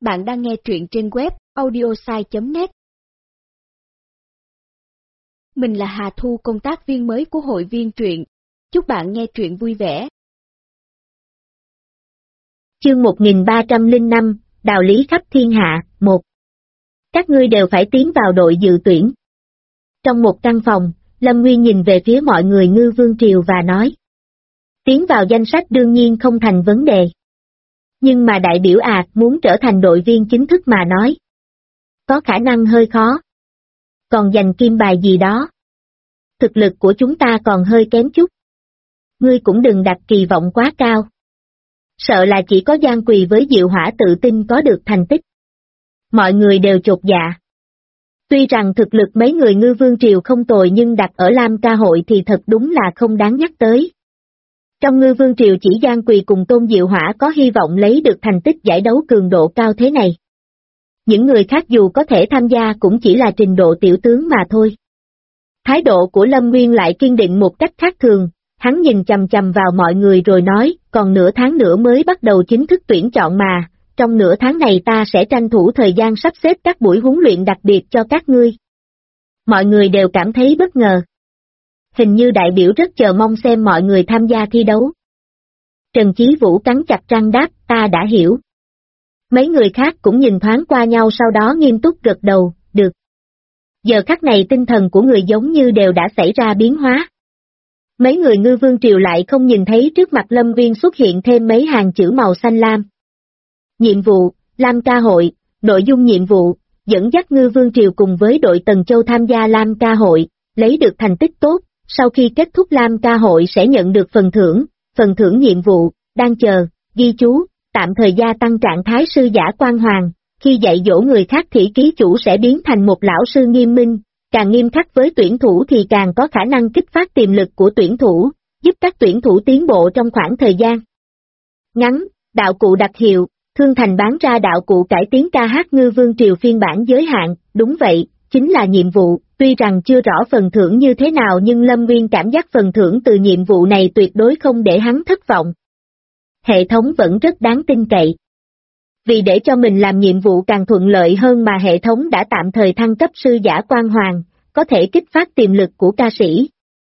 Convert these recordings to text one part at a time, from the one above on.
Bạn đang nghe truyện trên web audiosai.net. Mình là Hà Thu, công tác viên mới của hội viên truyện. Chúc bạn nghe truyện vui vẻ. Chương 1305, Đạo lý khắp thiên hạ, 1. Các ngươi đều phải tiến vào đội dự tuyển. Trong một căn phòng, Lâm Nguyên nhìn về phía mọi người Ngư Vương Triều và nói. Tiến vào danh sách đương nhiên không thành vấn đề. Nhưng mà đại biểu muốn trở thành đội viên chính thức mà nói. Có khả năng hơi khó. Còn giành kim bài gì đó. Thực lực của chúng ta còn hơi kém chút. Ngươi cũng đừng đặt kỳ vọng quá cao. Sợ là chỉ có Giang Quỳ với Diệu Hỏa tự tin có được thành tích. Mọi người đều chột dạ. Tuy rằng thực lực mấy người Ngư Vương Triều không tồi nhưng đặt ở Lam Ca Hội thì thật đúng là không đáng nhắc tới. Trong Ngư Vương Triều chỉ Giang Quỳ cùng Tôn Diệu Hỏa có hy vọng lấy được thành tích giải đấu cường độ cao thế này. Những người khác dù có thể tham gia cũng chỉ là trình độ tiểu tướng mà thôi. Thái độ của Lâm Nguyên lại kiên định một cách khác thường, hắn nhìn chằm chằm vào mọi người rồi nói, còn nửa tháng nữa mới bắt đầu chính thức tuyển chọn mà, trong nửa tháng này ta sẽ tranh thủ thời gian sắp xếp các buổi huấn luyện đặc biệt cho các ngươi. Mọi người đều cảm thấy bất ngờ. Hình như đại biểu rất chờ mong xem mọi người tham gia thi đấu. Trần Chí Vũ cắn chặt răng đáp, ta đã hiểu. Mấy người khác cũng nhìn thoáng qua nhau sau đó nghiêm túc gật đầu, được. Giờ khắc này tinh thần của người giống như đều đã xảy ra biến hóa. Mấy người Ngư Vương Triều lại không nhìn thấy trước mặt Lâm Nguyên xuất hiện thêm mấy hàng chữ màu xanh lam. Nhiệm vụ, Lam Ca Hội, nội dung nhiệm vụ, dẫn dắt Ngư Vương Triều cùng với đội Tần Châu tham gia Lam Ca Hội, lấy được thành tích tốt, sau khi kết thúc Lam Ca Hội sẽ nhận được phần thưởng nhiệm vụ, đang chờ, ghi chú, tạm thời gia tăng trạng thái sư giả quan hoàng, khi dạy dỗ người khác thì ký chủ sẽ biến thành một lão sư nghiêm minh, càng nghiêm khắc với tuyển thủ thì càng có khả năng kích phát tiềm lực của tuyển thủ, giúp các tuyển thủ tiến bộ trong khoảng thời gian ngắn. Đạo cụ đặc hiệu, Thương Thành bán ra đạo cụ cải tiến ca hát Ngư Vương Triều phiên bản giới hạn, đúng vậy, chính là nhiệm vụ, tuy rằng chưa rõ phần thưởng như thế nào nhưng Lâm Nguyên cảm giác phần thưởng từ nhiệm vụ này tuyệt đối không để hắn thất vọng. Hệ thống vẫn rất đáng tin cậy. Vì để cho mình làm nhiệm vụ càng thuận lợi hơn mà hệ thống đã tạm thời thăng cấp sư giả quan hoàng, có thể kích phát tiềm lực của ca sĩ.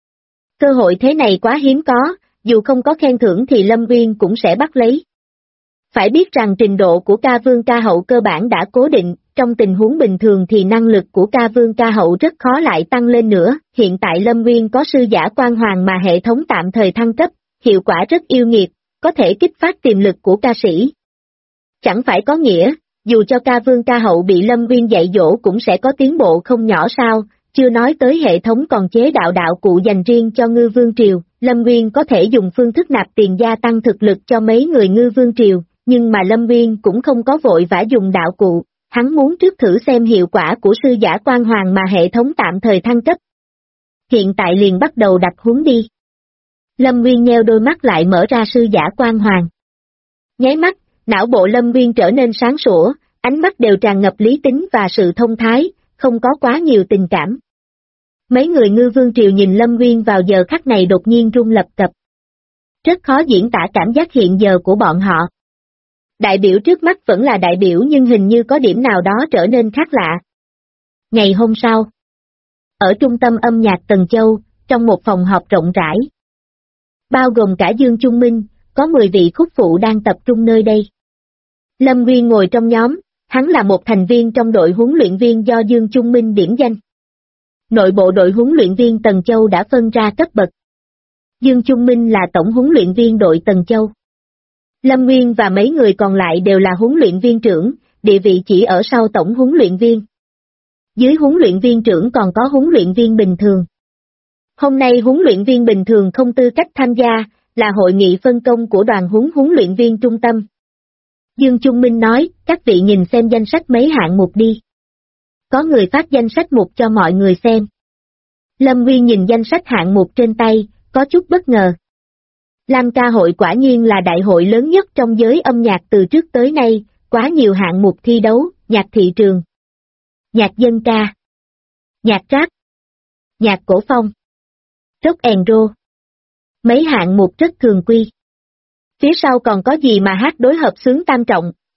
Cơ hội thế này quá hiếm có, dù không có khen thưởng thì Lâm Nguyên cũng sẽ bắt lấy. Phải biết rằng trình độ của ca vương ca hậu cơ bản đã cố định, trong tình huống bình thường thì năng lực của ca vương ca hậu rất khó lại tăng lên nữa, hiện tại Lâm Nguyên có sư giả quan hoàng mà hệ thống tạm thời thăng cấp, hiệu quả rất yêu nghiệt, có thể kích phát tiềm lực của ca sĩ. Chẳng phải có nghĩa, dù cho ca vương ca hậu bị Lâm Nguyên dạy dỗ cũng sẽ có tiến bộ không nhỏ sao, chưa nói tới hệ thống còn chế đạo cụ dành riêng cho Ngư Vương Triều, Lâm Nguyên có thể dùng phương thức nạp tiền gia tăng thực lực cho mấy người Ngư Vương Triều, nhưng mà Lâm Nguyên cũng không có vội vã dùng đạo cụ, hắn muốn trước thử xem hiệu quả của sư giả quan hoàng mà hệ thống tạm thời thăng cấp. Hiện tại liền bắt đầu đặt huấn đi. Lâm Nguyên nheo đôi mắt lại mở ra sư giả quan hoàng. Nháy mắt, não bộ Lâm Nguyên trở nên sáng sủa, ánh mắt đều tràn ngập lý tính và sự thông thái, không có quá nhiều tình cảm. Mấy người Ngư Vương Triều nhìn Lâm Nguyên vào giờ khắc này đột nhiên run lập cập. Rất khó diễn tả cảm giác hiện giờ của bọn họ. Đại biểu trước mắt vẫn là đại biểu nhưng hình như có điểm nào đó trở nên khác lạ. Ngày hôm sau, ở trung tâm âm nhạc Tần Châu, trong một phòng họp rộng rãi, bao gồm cả Dương Trung Minh, có 10 vị khúc phụ đang tập trung nơi đây. Lâm Nguyên ngồi trong nhóm, hắn là một thành viên trong đội huấn luyện viên do Dương Trung Minh điểm danh. Nội bộ đội huấn luyện viên Tần Châu đã phân ra cấp bậc. Dương Trung Minh là tổng huấn luyện viên đội Tần Châu. Lâm Nguyên và mấy người còn lại đều là huấn luyện viên trưởng, địa vị chỉ ở sau tổng huấn luyện viên. Dưới huấn luyện viên trưởng còn có huấn luyện viên bình thường. Hôm nay huấn luyện viên bình thường không tư cách tham gia, là hội nghị phân công của đoàn huấn luyện viên trung tâm. Dương Trung Minh nói, các vị nhìn xem danh sách mấy hạng mục đi. Có người phát danh sách mục cho mọi người xem. Lâm Nguyên nhìn danh sách hạng mục trên tay, có chút bất ngờ. Lam Ca Hội quả nhiên là đại hội lớn nhất trong giới âm nhạc từ trước tới nay, quá nhiều hạng mục thi đấu, nhạc thị trường, nhạc dân ca, nhạc rap, nhạc cổ phong, rock and roll. Mấy hạng mục rất thường quy. Phía sau còn có gì mà hát đối hợp xướng tam trọng,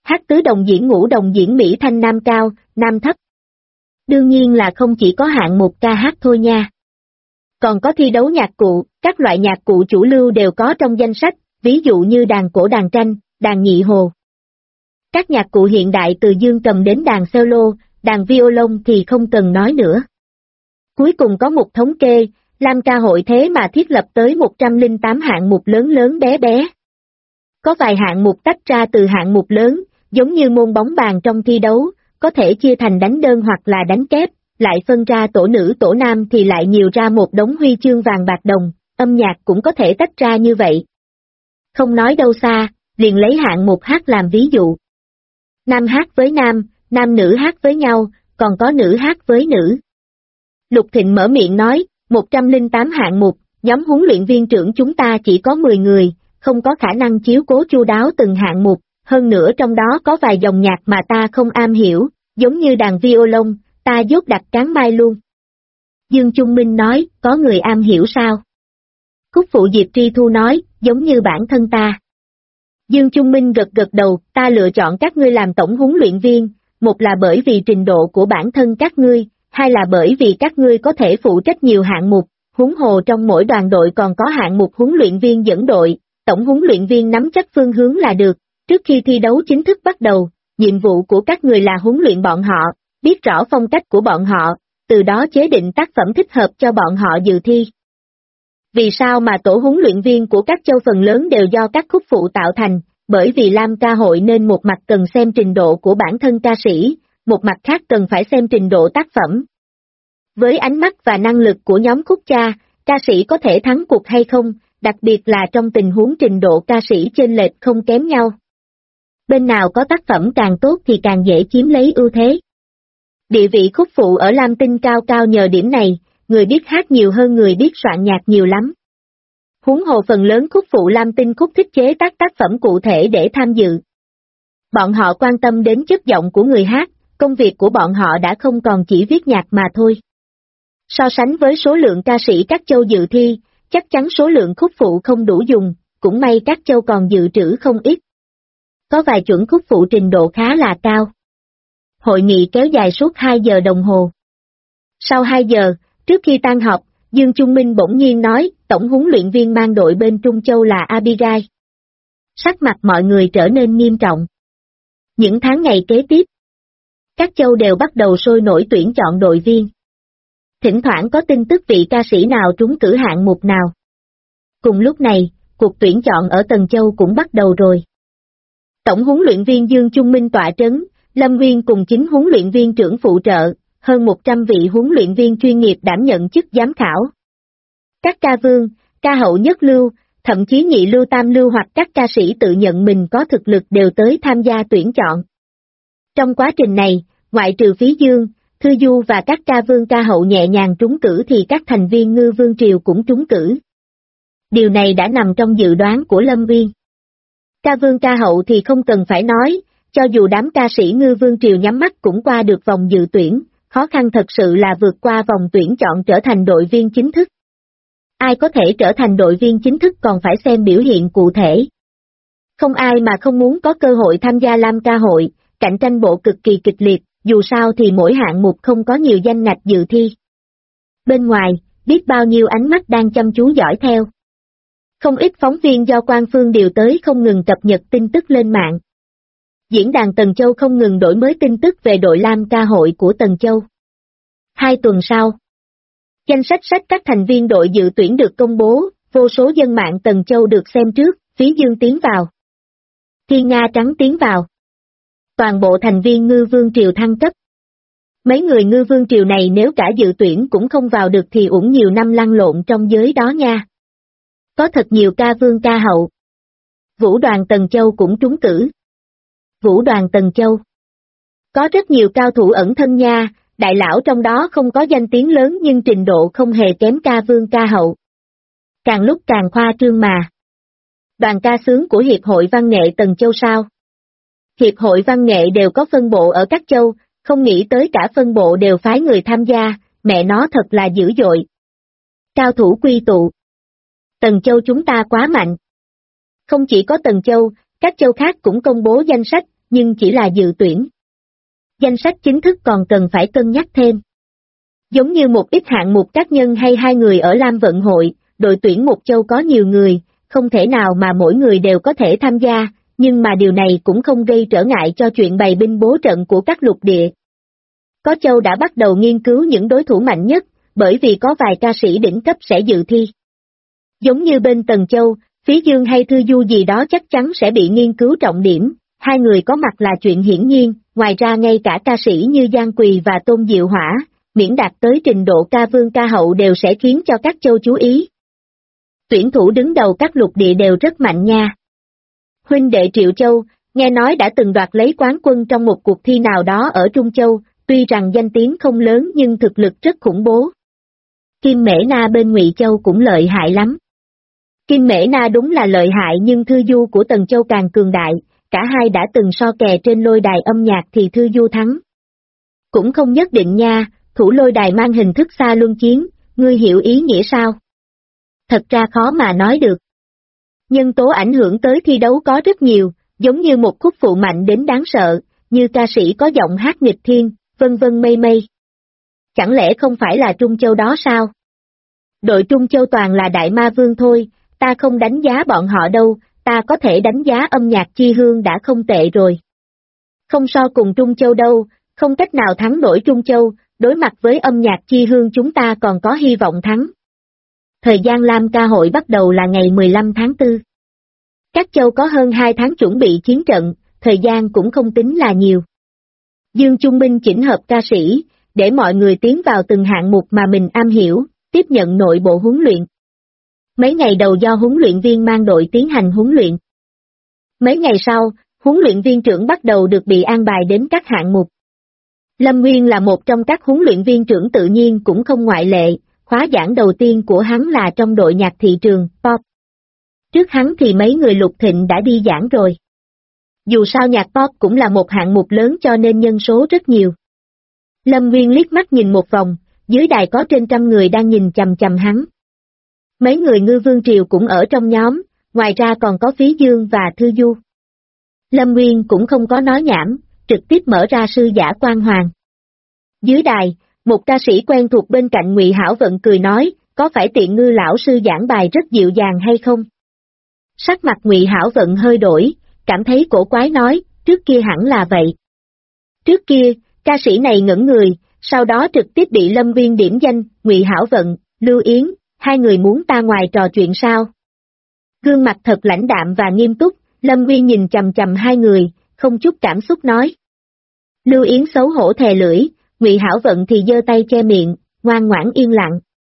hát tứ đồng diễn, ngũ đồng diễn, mỹ thanh nam cao, nam thấp. Đương nhiên là không chỉ có hạng mục ca hát thôi nha. Còn có thi đấu nhạc cụ, các loại nhạc cụ chủ lưu đều có trong danh sách, ví dụ như đàn cổ, đàn tranh, đàn nhị hồ. Các nhạc cụ hiện đại từ dương cầm đến đàn cello, đàn violon thì không cần nói nữa. Cuối cùng có một thống kê, Lam ca hội thế mà thiết lập tới 108 hạng mục lớn lớn bé bé. Có vài hạng mục tách ra từ hạng mục lớn, giống như môn bóng bàn trong thi đấu, có thể chia thành đánh đơn hoặc là đánh kép, lại phân ra tổ nữ tổ nam thì lại nhiều ra một đống huy chương vàng bạc đồng, âm nhạc cũng có thể tách ra như vậy. Không nói đâu xa, liền lấy hạng mục hát làm ví dụ. Nam hát với nam, nam nữ hát với nhau, còn có nữ hát với nữ. Lục Thịnh mở miệng nói, 108 hạng mục, nhóm huấn luyện viên trưởng chúng ta chỉ có 10 người, không có khả năng chiếu cố chu đáo từng hạng mục, hơn nữa trong đó có vài dòng nhạc mà ta không am hiểu, giống như đàn violon, ta dốt đặt cán mai luôn. Dương Trung Minh nói, có người am hiểu sao? Khúc phụ Diệp Tri Thu nói, giống như bản thân ta. Dương Trung Minh gật gật đầu, ta lựa chọn các ngươi làm tổng huấn luyện viên, một là bởi vì trình độ của bản thân các ngươi, hai là bởi vì các ngươi có thể phụ trách nhiều hạng mục, huống hồ trong mỗi đoàn đội còn có hạng mục huấn luyện viên dẫn đội, tổng huấn luyện viên nắm chắc phương hướng là được, trước khi thi đấu chính thức bắt đầu, nhiệm vụ của các người là huấn luyện bọn họ, biết rõ phong cách của bọn họ, từ đó chế định tác phẩm thích hợp cho bọn họ dự thi. Vì sao mà tổ huấn luyện viên của các châu phần lớn đều do các khúc phụ tạo thành, bởi vì Lam ca hội nên một mặt cần xem trình độ của bản thân ca sĩ, một mặt khác cần phải xem trình độ tác phẩm. Với ánh mắt và năng lực của nhóm khúc cha, ca sĩ có thể thắng cuộc hay không, đặc biệt là trong tình huống trình độ ca sĩ chênh lệch không kém nhau. Bên nào có tác phẩm càng tốt thì càng dễ chiếm lấy ưu thế. Địa vị khúc phụ ở Lam Tinh cao cao nhờ điểm này, người biết hát nhiều hơn người biết soạn nhạc nhiều lắm. Huống hồ phần lớn khúc phụ Lam Tinh khúc thích chế tác tác phẩm cụ thể để tham dự. Bọn họ quan tâm đến chất giọng của người hát, công việc của bọn họ đã không còn chỉ viết nhạc mà thôi. So sánh với số lượng ca sĩ các châu dự thi, chắc chắn số lượng khúc phụ không đủ dùng, cũng may các châu còn dự trữ không ít. Có vài chuẩn khúc phụ trình độ khá là cao. Hội nghị kéo dài suốt 2 giờ đồng hồ. Sau 2 giờ, trước khi tan họp, Dương Trung Minh bỗng nhiên nói, tổng huấn luyện viên mang đội bên Trung Châu là Abigail. Sắc mặt mọi người trở nên nghiêm trọng. Những tháng ngày kế tiếp, các châu đều bắt đầu sôi nổi tuyển chọn đội viên. Thỉnh thoảng có tin tức vị ca sĩ nào trúng cử hạng mục nào. Cùng lúc này, cuộc tuyển chọn ở Tần Châu cũng bắt đầu rồi. Tổng huấn luyện viên Dương Trung Minh tọa trấn, Lâm Nguyên cùng 9 huấn luyện viên trưởng phụ trợ, hơn 100 vị huấn luyện viên chuyên nghiệp đảm nhận chức giám khảo. Các ca vương, ca hậu nhất lưu, thậm chí nhị lưu tam lưu hoặc các ca sĩ tự nhận mình có thực lực đều tới tham gia tuyển chọn. Trong quá trình này, ngoại trừ Phí Dương, Thư Du và các ca vương ca hậu nhẹ nhàng trúng cử thì các thành viên Ngư Vương Triều cũng trúng cử. Điều này đã nằm trong dự đoán của Lâm Nguyên. Ca vương ca hậu thì không cần phải nói, cho dù đám ca sĩ Ngư Vương Triều nhắm mắt cũng qua được vòng dự tuyển, khó khăn thật sự là vượt qua vòng tuyển chọn trở thành đội viên chính thức. Ai có thể trở thành đội viên chính thức còn phải xem biểu hiện cụ thể. Không ai mà không muốn có cơ hội tham gia Lam ca hội, cạnh tranh bộ cực kỳ kịch liệt, dù sao thì mỗi hạng mục không có nhiều danh ngạch dự thi. Bên ngoài, biết bao nhiêu ánh mắt đang chăm chú dõi theo. Không ít phóng viên do quan phương điều tới không ngừng cập nhật tin tức lên mạng. Diễn đàn Tần Châu không ngừng đổi mới tin tức về đội Lam ca hội của Tần Châu. 2 tuần sau, danh sách các thành viên đội dự tuyển được công bố, vô số dân mạng Tần Châu được xem trước, Phí Dương tiến vào. Thiên Nga Trắng tiến vào. Toàn bộ thành viên Ngư Vương Triều thăng cấp. Mấy người Ngư Vương Triều này nếu cả dự tuyển cũng không vào được thì uổng nhiều năm lăn lộn trong giới đó nha. Có thật nhiều ca vương ca hậu. Vũ đoàn Tần Châu cũng trúng cử. Vũ đoàn Tần Châu. Có rất nhiều cao thủ ẩn thân nha, đại lão trong đó không có danh tiếng lớn nhưng trình độ không hề kém ca vương ca hậu. Càng lúc càng khoa trương mà. Đoàn ca sướng của Hiệp hội Văn nghệ Tần Châu sao? Hiệp hội Văn nghệ đều có phân bộ ở các châu, không nghĩ tới cả phân bộ đều phái người tham gia, mẹ nó thật là dữ dội. Cao thủ quy tụ. Tần Châu chúng ta quá mạnh. Không chỉ có Tần Châu, các châu khác cũng công bố danh sách, nhưng chỉ là dự tuyển. Danh sách chính thức còn cần phải cân nhắc thêm. Giống như một ít hạng mục cá nhân hay hai người ở Lam Vận Hội, đội tuyển Mộc Châu có nhiều người, không thể nào mà mỗi người đều có thể tham gia, nhưng mà điều này cũng không gây trở ngại cho chuyện bày binh bố trận của các lục địa. Có Châu đã bắt đầu nghiên cứu những đối thủ mạnh nhất, bởi vì có vài ca sĩ đỉnh cấp sẽ dự thi. Giống như bên Tần Châu, Phí Dương hay Thư Du gì đó chắc chắn sẽ bị nghiên cứu trọng điểm, hai người có mặt là chuyện hiển nhiên, ngoài ra ngay cả ca sĩ như Giang Quỳ và Tôn Diệu Hỏa, miễn đạt tới trình độ ca vương ca hậu đều sẽ khiến cho các châu chú ý. Tuyển thủ đứng đầu các lục địa đều rất mạnh nha. Huynh đệ Triệu Châu, nghe nói đã từng đoạt lấy quán quân trong một cuộc thi nào đó ở Trung Châu, tuy rằng danh tiếng không lớn nhưng thực lực rất khủng bố. Kim Mễ Na bên Ngụy Châu cũng lợi hại lắm. Kim Mễ Na đúng là lợi hại nhưng Thư Du của Tần Châu càng cường đại, cả hai đã từng so kè trên lôi đài âm nhạc thì Thư Du thắng. Cũng không nhất định nha, thủ lôi đài mang hình thức xa luân chiến, ngươi hiểu ý nghĩa sao? Thật ra khó mà nói được. Nhân tố ảnh hưởng tới thi đấu có rất nhiều, giống như một khúc phụ mạnh đến đáng sợ, như ca sĩ có giọng hát nghịch thiên, vân vân mây mây. Chẳng lẽ không phải là Trung Châu đó sao? Đội Trung Châu toàn là đại ma vương thôi, ta không đánh giá bọn họ đâu, ta có thể đánh giá âm nhạc Chi Hương đã không tệ rồi. Không so cùng Trung Châu đâu, không cách nào thắng nổi Trung Châu, đối mặt với âm nhạc Chi Hương chúng ta còn có hy vọng thắng. Thời gian Lam ca hội bắt đầu là ngày 15 tháng 4. Các châu có hơn 2 tháng chuẩn bị chiến trận, thời gian cũng không tính là nhiều. Dương Trung Minh chỉnh hợp ca sĩ, để mọi người tiến vào từng hạng mục mà mình am hiểu, tiếp nhận nội bộ huấn luyện. Mấy ngày đầu do huấn luyện viên mang đội tiến hành huấn luyện. Mấy ngày sau, huấn luyện viên trưởng bắt đầu được bị an bài đến các hạng mục. Lâm Nguyên là một trong các huấn luyện viên trưởng tự nhiên cũng không ngoại lệ, khóa giảng đầu tiên của hắn là trong đội nhạc thị trường, pop. Trước hắn thì mấy người Lục Thịnh đã đi giảng rồi. Dù sao nhạc pop cũng là một hạng mục lớn cho nên nhân số rất nhiều. Lâm Nguyên liếc mắt nhìn một vòng, dưới đài có trên 100 người đang nhìn chằm chằm hắn. Mấy người Ngư Vương Triều cũng ở trong nhóm, ngoài ra còn có Phí Dương và Thư Du. Lâm Nguyên cũng không có nói nhảm, trực tiếp mở ra sư giả Quan Hoàng. Dưới đài, một ca sĩ quen thuộc bên cạnh Ngụy Hảo Vận cười nói, có phải Tiện Ngư lão sư giảng bài rất dịu dàng hay không? Sắc mặt Ngụy Hảo Vận hơi đổi, cảm thấy cổ quái nói, trước kia hẳn là vậy. Trước kia, ca sĩ này ngẩn người, sau đó trực tiếp bị Lâm Nguyên điểm danh, Ngụy Hảo Vận, Lưu Yến, hai người muốn ta ngoài trò chuyện sao? Gương mặt thật lãnh đạm và nghiêm túc, Lâm Nguyên nhìn chằm chằm hai người, không chút cảm xúc nói. Lưu Yến xấu hổ thè lưỡi, Ngụy Hảo Vận thì giơ tay che miệng, ngoan ngoãn yên lặng.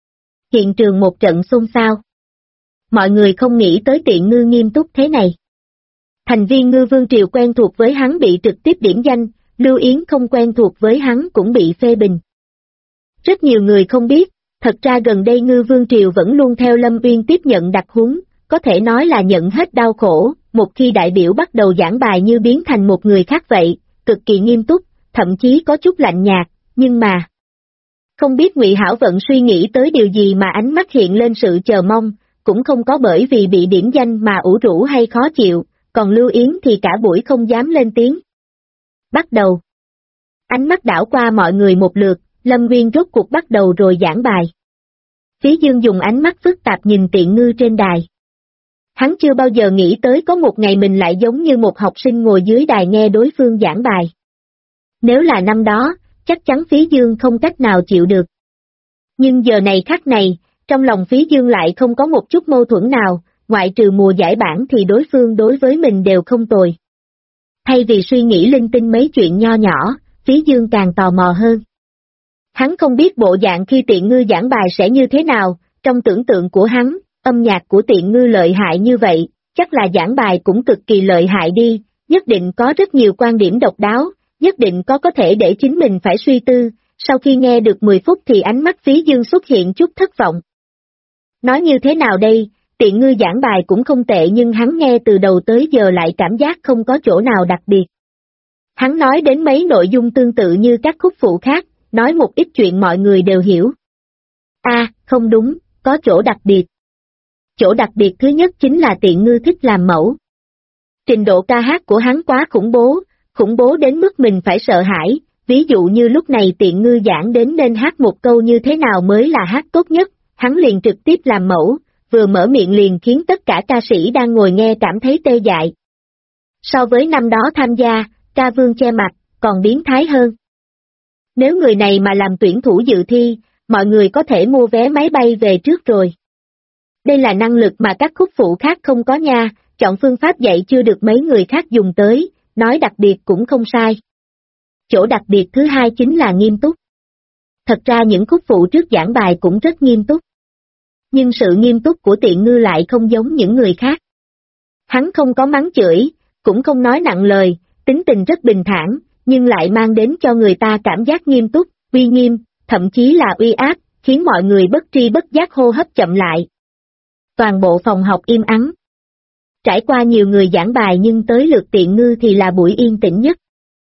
Hiện trường một trận xôn xao. Mọi người không nghĩ tới Tiện Ngư nghiêm túc thế này. Thành viên Ngư Vương Triều quen thuộc với hắn bị trực tiếp điểm danh, Lưu Yến không quen thuộc với hắn cũng bị phê bình. Rất nhiều người không biết, thật ra gần đây Ngư Vương Triều vẫn luôn theo Lâm Uyên tiếp nhận đặc huấn, có thể nói là nhận hết đau khổ, một khi đại biểu bắt đầu giảng bài như biến thành một người khác vậy, cực kỳ nghiêm túc, thậm chí có chút lạnh nhạt, nhưng mà... Không biết Ngụy Hảo Vận suy nghĩ tới điều gì mà ánh mắt hiện lên sự chờ mong, cũng không có bởi vì bị điểm danh mà ủ rũ hay khó chịu, còn Lưu Yến thì cả buổi không dám lên tiếng. Bắt đầu. Ánh mắt đảo qua mọi người một lượt, Lâm Nguyên rốt cuộc bắt đầu rồi giảng bài. Phí Dương dùng ánh mắt phức tạp nhìn Tiện Ngư trên đài. Hắn chưa bao giờ nghĩ tới có một ngày mình lại giống như một học sinh ngồi dưới đài nghe đối phương giảng bài. Nếu là năm đó, chắc chắn Phí Dương không cách nào chịu được. Nhưng giờ này khắc này, trong lòng Phí Dương lại không có một chút mâu thuẫn nào, ngoại trừ mùa giải bản thì đối phương đối với mình đều không tồi. Thay vì suy nghĩ linh tinh mấy chuyện nho nhỏ, Phí Dương càng tò mò hơn. Hắn không biết bộ dạng khi Tiện Ngư giảng bài sẽ như thế nào, trong tưởng tượng của hắn, âm nhạc của Tiện Ngư lợi hại như vậy, chắc là giảng bài cũng cực kỳ lợi hại đi, nhất định có rất nhiều quan điểm độc đáo, nhất định có thể để chính mình phải suy tư, sau khi nghe được 10 phút thì ánh mắt Phí Dương xuất hiện chút thất vọng. Nói như thế nào đây, Tiện Ngư giảng bài cũng không tệ nhưng hắn nghe từ đầu tới giờ lại cảm giác không có chỗ nào đặc biệt. Hắn nói đến mấy nội dung tương tự như các khúc phụ khác, nói một ít chuyện mọi người đều hiểu. Không đúng, có chỗ đặc biệt. Chỗ đặc biệt thứ nhất chính là Tiện Ngư thích làm mẫu. Trình độ ca hát của hắn quá khủng bố, Khủng bố đến mức mình phải sợ hãi, ví dụ như lúc này Tiện Ngư giảng đến nên hát một câu như thế nào mới là hát tốt nhất, hắn liền trực tiếp làm mẫu, vừa mở miệng liền khiến tất cả ca sĩ đang ngồi nghe cảm thấy tê dại. So với năm đó tham gia, ca vương che mặt, còn biến thái hơn. Nếu người này mà làm tuyển thủ dự thi, mọi người có thể mua vé máy bay về trước rồi. Đây là năng lực mà các khúc phụ khác không có nha, chọn phương pháp dạy chưa được mấy người khác dùng tới, nói đặc biệt cũng không sai. Chỗ đặc biệt thứ hai chính là nghiêm túc. Thật ra những khúc phụ trước giảng bài cũng rất nghiêm túc. Nhưng sự nghiêm túc của Tiện Ngư lại không giống những người khác. Hắn không có mắng chửi, cũng không nói nặng lời, tính tình rất bình thản, nhưng lại mang đến cho người ta cảm giác nghiêm túc, uy nghiêm, thậm chí là uy áp, khiến mọi người bất tri bất giác hô hấp chậm lại. Toàn bộ phòng học im ắng. Trải qua nhiều người giảng bài nhưng tới lượt Tiện Ngư thì là buổi yên tĩnh nhất.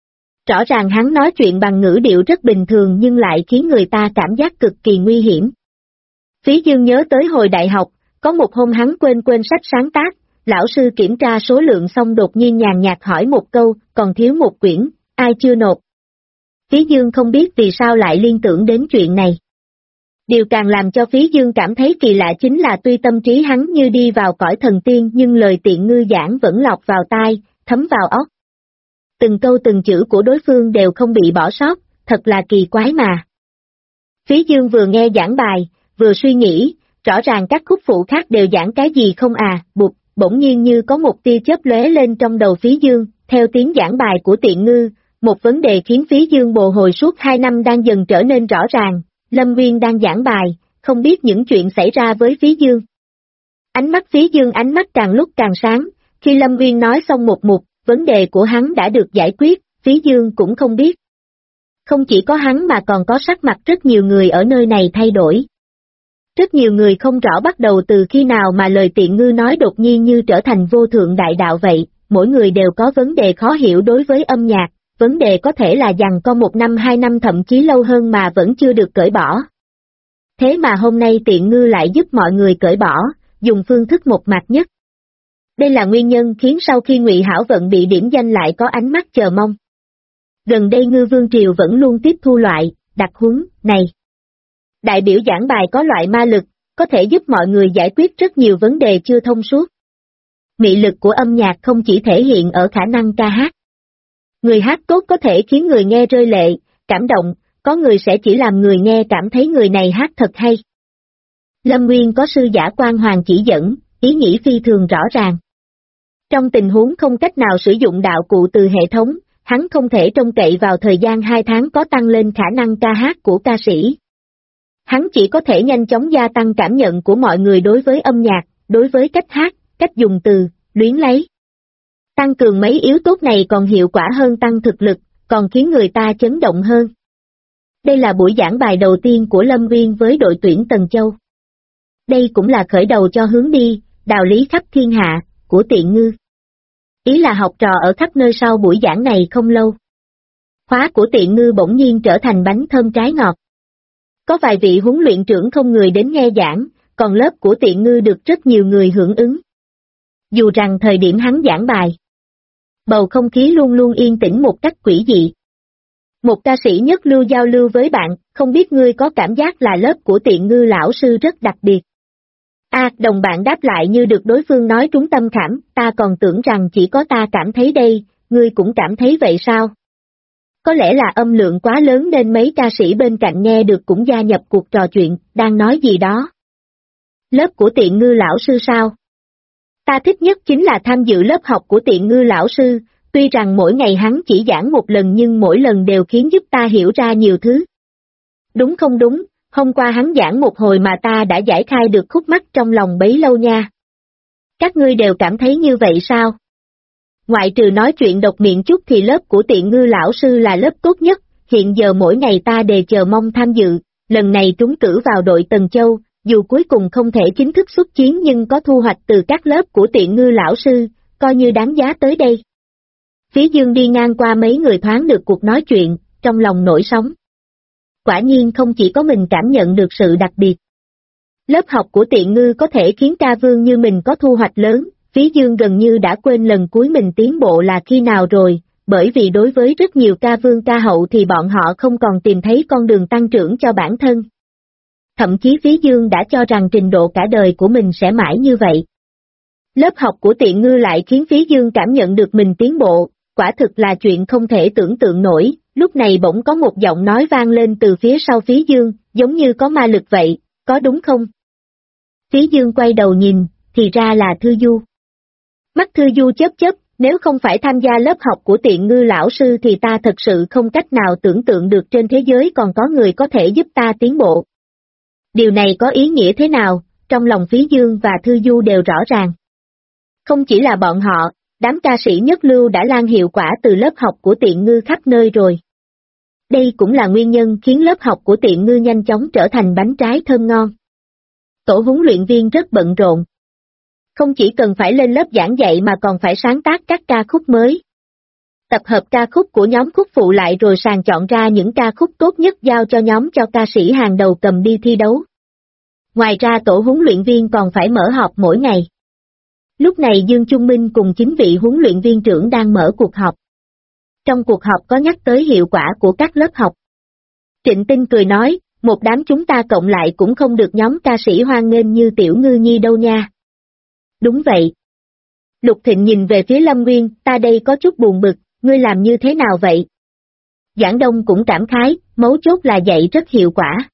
Rõ ràng hắn nói chuyện bằng ngữ điệu rất bình thường nhưng lại khiến người ta cảm giác cực kỳ nguy hiểm. Phí Dương nhớ tới hồi đại học, có một hôm hắn quên sách sáng tác, lão sư kiểm tra số lượng xong đột nhiên nhàn nhạt hỏi một câu, còn thiếu một quyển, ai chưa nộp? Phí Dương không biết vì sao lại liên tưởng đến chuyện này. Điều càng làm cho Phí Dương cảm thấy kỳ lạ chính là tuy tâm trí hắn như đi vào cõi thần tiên nhưng lời Tiện Ngư giảng vẫn lọt vào tai, thấm vào óc. Từng câu từng chữ của đối phương đều không bị bỏ sót, thật là kỳ quái mà. Phí Dương vừa nghe giảng bài, vừa suy nghĩ, rõ ràng các khúc phụ khác đều giảng cái gì không à, bỗng nhiên như có một tia chớp lóe lên trong đầu Phí Dương, theo tiếng giảng bài của Tiện Ngư, một vấn đề khiến Phí Dương bồi hồi suốt 2 năm đang dần trở nên rõ ràng, Lâm Nguyên đang giảng bài, không biết những chuyện xảy ra với Phí Dương. Ánh mắt Phí Dương càng lúc càng sáng, khi Lâm Nguyên nói xong một mục, vấn đề của hắn đã được giải quyết, Phí Dương cũng không biết. Không chỉ có hắn mà còn có sắc mặt rất nhiều người ở nơi này thay đổi. Rất nhiều người không rõ bắt đầu từ khi nào mà lời Tiện Ngư nói đột nhiên như trở thành vô thượng đại đạo vậy, mỗi người đều có vấn đề khó hiểu đối với âm nhạc, vấn đề có thể là giằng co 1 năm 2 năm thậm chí lâu hơn mà vẫn chưa được cởi bỏ. Thế mà hôm nay Tiện Ngư lại giúp mọi người cởi bỏ, dùng phương thức một mạch nhất. Đây là nguyên nhân khiến sau khi Ngụy Hảo Vận bị điểm danh lại có ánh mắt chờ mong. Gần đây Ngư Vương Triều vẫn luôn tiếp thu loại, đặc huấn, này. Đại biểu giảng bài có loại ma lực, có thể giúp mọi người giải quyết rất nhiều vấn đề chưa thông suốt. Mị lực của âm nhạc không chỉ thể hiện ở khả năng ca hát. Người hát tốt có thể khiến người nghe rơi lệ, cảm động, có người sẽ chỉ làm người nghe cảm thấy người này hát thật hay. Lâm Nguyên có sư giả Quan Hoàng chỉ dẫn, ý nghĩ phi thường rõ ràng. Trong tình huống không cách nào sử dụng đạo cụ từ hệ thống, hắn không thể trông cậy vào thời gian 2 tháng có tăng lên khả năng ca hát của ca sĩ. Hắn chỉ có thể nhanh chóng gia tăng cảm nhận của mọi người đối với âm nhạc, đối với cách hát, cách dùng từ, luyến lấy. Tăng cường mấy yếu tố này còn hiệu quả hơn tăng thực lực, còn khiến người ta chấn động hơn. Đây là buổi giảng bài đầu tiên của Lâm Nguyên với đội tuyển Tần Châu. Đây cũng là khởi đầu cho hướng đi, đạo lý khắp thiên hạ, của Tiện Ngư. Ý là học trò ở khắp nơi sau buổi giảng này không lâu. Khóa của Tiện Ngư bỗng nhiên trở thành bánh thơm trái ngọt. Có vài vị huấn luyện trưởng không người đến nghe giảng, còn lớp của Tiện Ngư được rất nhiều người hưởng ứng. Dù rằng thời điểm hắn giảng bài, bầu không khí luôn luôn yên tĩnh một cách quỷ dị. Một ca sĩ nhất lưu giao lưu với bạn, không biết ngươi có cảm giác là lớp của Tiện Ngư lão sư rất đặc biệt. Đồng bạn đáp lại như được đối phương nói trúng tâm khảm, ta còn tưởng rằng chỉ có ta cảm thấy đây, ngươi cũng cảm thấy vậy sao? Có lẽ là âm lượng quá lớn nên mấy ca sĩ bên cạnh nghe được cũng gia nhập cuộc trò chuyện, đang nói gì đó. Lớp của Tiện Ngư lão sư sao? Ta thích nhất chính là tham dự lớp học của Tiện Ngư lão sư, tuy rằng mỗi ngày hắn chỉ giảng một lần nhưng mỗi lần đều khiến giúp ta hiểu ra nhiều thứ. Đúng không đúng, hôm qua hắn giảng một hồi mà ta đã giải khai được khúc mắc trong lòng bấy lâu nha. Các ngươi đều cảm thấy như vậy sao? Ngoại trừ nói chuyện độc miệng chút thì lớp của Tiện Ngư lão sư là lớp tốt nhất, hiện giờ mỗi ngày ta đều chờ mong tham dự, lần này trúng cử vào đội Tần Châu, dù cuối cùng không thể chính thức xuất chiến nhưng có thu hoạch từ các lớp của Tiện Ngư lão sư, coi như đáng giá tới đây. Phí Dương đi ngang qua mấy người thoáng được cuộc nói chuyện, trong lòng nổi sóng. Quả nhiên không chỉ có mình cảm nhận được sự đặc biệt. Lớp học của Tiện Ngư có thể khiến ca vương như mình có thu hoạch lớn, Phí Dương gần như đã quên lần cuối mình tiến bộ là khi nào rồi, bởi vì đối với rất nhiều ca vương ca hậu thì bọn họ không còn tìm thấy con đường tăng trưởng cho bản thân. Thậm chí Phí Dương đã cho rằng trình độ cả đời của mình sẽ mãi như vậy. Lớp học của Tiện Ngư lại khiến Phí Dương cảm nhận được mình tiến bộ, quả thực là chuyện không thể tưởng tượng nổi. Lúc này bỗng có một giọng nói vang lên từ phía sau Phí Dương, giống như có ma lực vậy, có đúng không? Phí Dương quay đầu nhìn, thì ra là Thư Du. Mắt Thư Du chớp chớp, nếu không phải tham gia lớp học của Tiện Ngư lão sư thì ta thật sự không cách nào tưởng tượng được trên thế giới còn có người có thể giúp ta tiến bộ. Điều này có ý nghĩa thế nào, trong lòng Phí Dương và Thư Du đều rõ ràng. Không chỉ là bọn họ, đám ca sĩ nhất lưu đã lan hiệu quả từ lớp học của Tiện Ngư khắp nơi rồi. Đây cũng là nguyên nhân khiến lớp học của Tiện Ngư nhanh chóng trở thành bánh trái thơm ngon. Tổ huấn luyện viên rất bận rộn. Không chỉ cần phải lên lớp giảng dạy mà còn phải sáng tác các ca khúc mới. Tập hợp ca khúc của nhóm khúc phụ lại rồi sàng chọn ra những ca khúc tốt nhất giao cho nhóm cho ca sĩ hàng đầu cầm đi thi đấu. Ngoài ra tổ huấn luyện viên còn phải mở họp mỗi ngày. Lúc này Dương Trung Minh cùng 9 vị huấn luyện viên trưởng đang mở cuộc họp. Trong cuộc họp có nhắc tới hiệu quả của các lớp học. Trịnh Tinh cười nói, một đám chúng ta cộng lại cũng không được nhóm ca sĩ hoan nghênh như Tiểu Ngư Nhi đâu nha. Đúng vậy. Lục Thịnh nhìn về phía Lâm Nguyên, ta đây có chút buồn bực, ngươi làm như thế nào vậy? Giảng Đông cũng cảm khái, mấu chốt là dạy rất hiệu quả.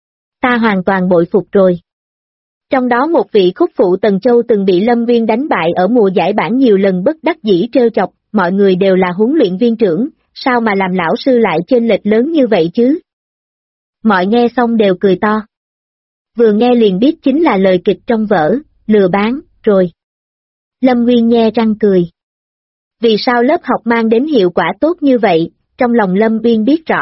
Ta hoàn toàn bội phục rồi. Trong đó một vị khúc phụ Tần Châu từng bị Lâm Nguyên đánh bại ở mùa giải bản nhiều lần bất đắc dĩ trêu chọc, mọi người đều là huấn luyện viên trưởng, sao mà làm lão sư lại chênh lệch lớn như vậy chứ? Mọi nghe xong đều cười to. Vừa nghe liền biết chính là lời kịch trong vở, lừa bán, rồi. Lâm Nguyên nhe răng cười. Vì sao lớp học mang đến hiệu quả tốt như vậy, trong lòng Lâm Nguyên biết rõ.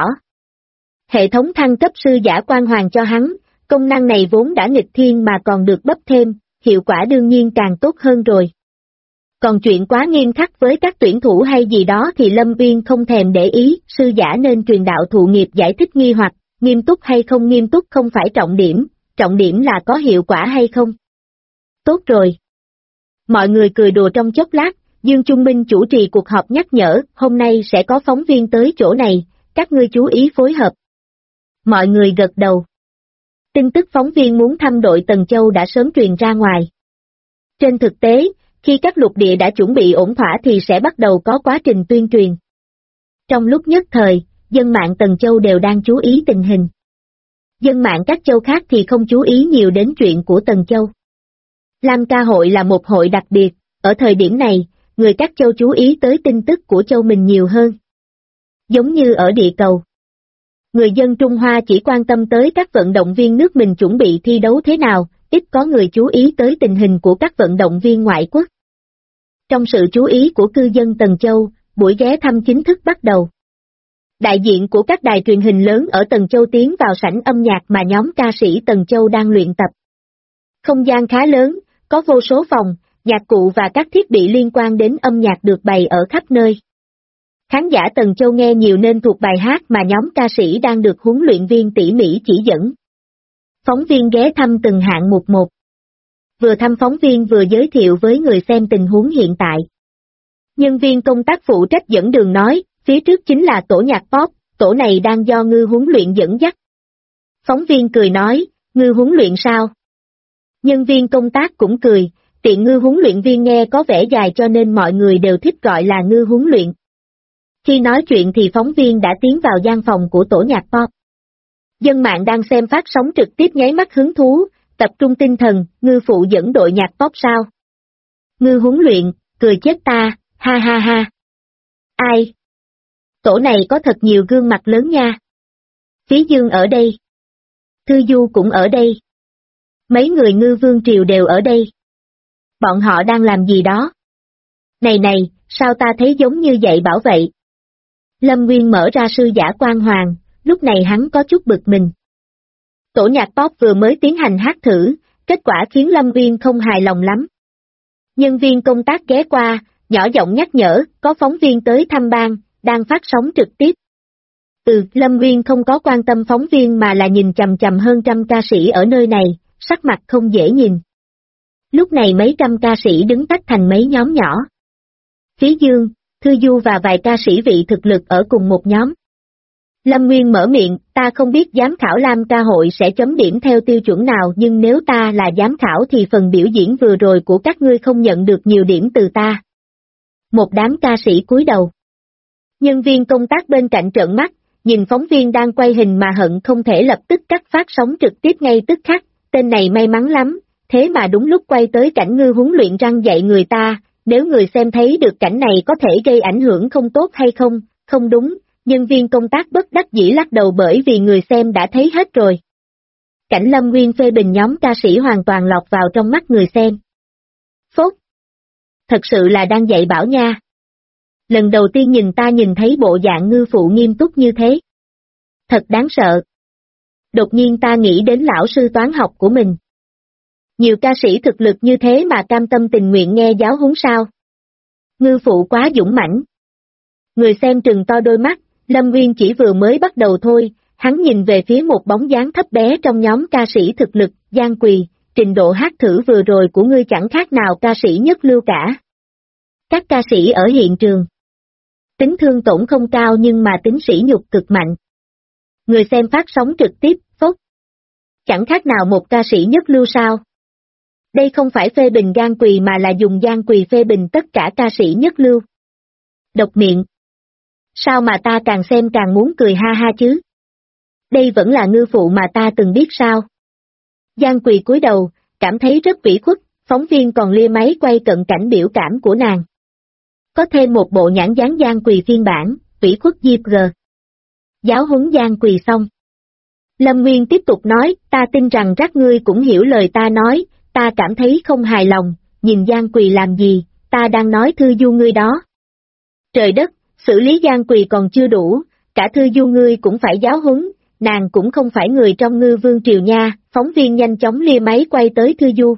Hệ thống thăng cấp sư giả quan hoàng cho hắn, công năng này vốn đã nghịch thiên mà còn được bấp thêm, hiệu quả đương nhiên càng tốt hơn rồi. Còn chuyện quá nghiêm khắc với các tuyển thủ hay gì đó thì Lâm Nguyên không thèm để ý, sư giả nên truyền đạo thụ nghiệp giải thích nghi hoặc, nghiêm túc hay không nghiêm túc không phải trọng điểm là có hiệu quả hay không. Tốt rồi. Mọi người cười đùa trong chốc lát, Dương Trung Minh chủ trì cuộc họp nhắc nhở, hôm nay sẽ có phóng viên tới chỗ này, các ngươi chú ý phối hợp. Mọi người gật đầu. Tin tức phóng viên muốn thăm đội Tần Châu đã sớm truyền ra ngoài. Trên thực tế, khi các lục địa đã chuẩn bị ổn thỏa thì sẽ bắt đầu có quá trình tuyên truyền. Trong lúc nhất thời, dân mạng Tần Châu đều đang chú ý tình hình. Dân mạng các châu khác thì không chú ý nhiều đến chuyện của Tần Châu. Lam ca hội là một hội đặc biệt, ở thời điểm này, người các châu chú ý tới tin tức của châu mình nhiều hơn. Giống như ở địa cầu. Người dân Trung Hoa chỉ quan tâm tới các vận động viên nước mình chuẩn bị thi đấu thế nào, ít có người chú ý tới tình hình của các vận động viên ngoại quốc. Trong sự chú ý của cư dân Tần Châu, buổi ghé thăm chính thức bắt đầu. Đại diện của các đài truyền hình lớn ở Tần Châu tiến vào sảnh âm nhạc mà nhóm ca sĩ Tần Châu đang luyện tập. Không gian khá lớn, có vô số phòng, nhạc cụ và các thiết bị liên quan đến âm nhạc được bày ở khắp nơi. Khán giả Tần Châu nghe nhiều nên thuộc bài hát mà nhóm ca sĩ đang được huấn luyện viên tỉ mỉ chỉ dẫn. Phóng viên ghé thăm từng hạng mục một. Vừa thăm phóng viên vừa giới thiệu với người xem tình huống hiện tại. Nhân viên công tác phụ trách dẫn đường nói, phía trước chính là tổ nhạc pop, tổ này đang do Ngư huấn luyện dẫn dắt. Phóng viên cười nói, Ngư huấn luyện sao? Nhân viên công tác cũng cười, Tiện Ngư huấn luyện viên nghe có vẻ dài cho nên mọi người đều thích gọi là Ngư huấn luyện. Khi nói chuyện thì phóng viên đã tiến vào gian phòng của tổ nhạc pop. Dân mạng đang xem phát sóng trực tiếp nháy mắt hứng thú, tập trung tinh thần, Ngư phụ dẫn đội nhạc pop sao? Ngư huấn luyện, cười chết ta, ha ha ha. Ai? Tổ này có thật nhiều gương mặt lớn nha. Phí Dương ở đây. Thư Du cũng ở đây. Mấy người Ngư Vương Triều đều ở đây. Bọn họ đang làm gì đó? Này, sao ta thấy giống như dạy bảo vậy? Lâm Nguyên mở ra sư giả quan hoàng, lúc này hắn có chút bực mình. Tổ nhạc pop vừa mới tiến hành hát thử, kết quả khiến Lâm Nguyên không hài lòng lắm. Nhân viên công tác ghé qua, nhỏ giọng nhắc nhở, có phóng viên tới thăm ban, đang phát sóng trực tiếp. Lâm Nguyên không có quan tâm phóng viên mà là nhìn chằm chằm hơn trăm ca sĩ ở nơi này, sắc mặt không dễ nhìn. Lúc này mấy trăm ca sĩ đứng tách thành mấy nhóm nhỏ. Phí Dương, Thư Du và vài ca sĩ vị thực lực ở cùng một nhóm. Lâm Nguyên mở miệng, ta không biết giám khảo Lam ca hội sẽ chấm điểm theo tiêu chuẩn nào, nhưng nếu ta là giám khảo thì phần biểu diễn vừa rồi của các ngươi không nhận được nhiều điểm từ ta. Một đám ca sĩ cúi đầu. Nhân viên công tác bên cạnh trợn mắt, nhìn phóng viên đang quay hình mà hận không thể lập tức cắt phát sóng trực tiếp ngay tức khắc, tên này may mắn lắm, thế mà đúng lúc quay tới cảnh Ngư huấn luyện răng dạy người ta, nếu người xem thấy được cảnh này có thể gây ảnh hưởng không tốt hay không, không đúng, nhân viên công tác bất đắc dĩ lắc đầu bởi vì người xem đã thấy hết rồi. Cảnh Lâm Nguyên phê bình nhóm ca sĩ hoàn toàn lọt vào trong mắt người xem. Phốt! Thật sự là đang dạy bảo nha. Lần đầu tiên nhìn ta nhìn thấy bộ dạng Ngư phụ nghiêm túc như thế. Thật đáng sợ. Đột nhiên ta nghĩ đến lão sư toán học của mình. Nhiều ca sĩ thực lực như thế mà cam tâm tình nguyện nghe giáo huấn sao? Ngư phụ quá dũng mãnh. Người xem trừng to đôi mắt, Lâm Nguyên chỉ vừa mới bắt đầu thôi, hắn nhìn về phía một bóng dáng thấp bé trong nhóm ca sĩ thực lực, Giang Quỳ, trình độ hát thử vừa rồi của ngươi chẳng khác nào ca sĩ nhất lưu cả. Các ca sĩ ở hiện trường. Tính thương tổn không cao nhưng mà tính sỉ nhục cực mạnh. Người xem phát sóng trực tiếp, phốt. Chẳng khác nào một ca sĩ nhất lưu sao? Đây không phải phê bình Giang Quỳ mà là dùng Giang Quỳ phê bình tất cả ca sĩ nhất lưu. Độc miệng. Sao mà ta càng xem càng muốn cười ha ha chứ? Đây vẫn là Ngư phụ mà ta từng biết sao? Giang Quỳ cúi đầu, cảm thấy rất ủy khuất, phóng viên còn lia máy quay cận cảnh biểu cảm của nàng. Có thêm một bộ nhãn dán Giang Quỳ phiên bản, ủy khuất Diệp G. Giáo huấn Giang Quỳ xong. Lâm Nguyên tiếp tục nói, ta tin rằng các ngươi cũng hiểu lời ta nói, ta cảm thấy không hài lòng, nhìn Giang Quỳ làm gì, ta đang nói Thư Du ngươi đó. Trời đất, xử lý Giang Quỳ còn chưa đủ, cả Thư Du ngươi cũng phải giáo huấn, nàng cũng không phải người trong Ngư vương triều nha, phóng viên nhanh chóng lia máy quay tới Thư Du.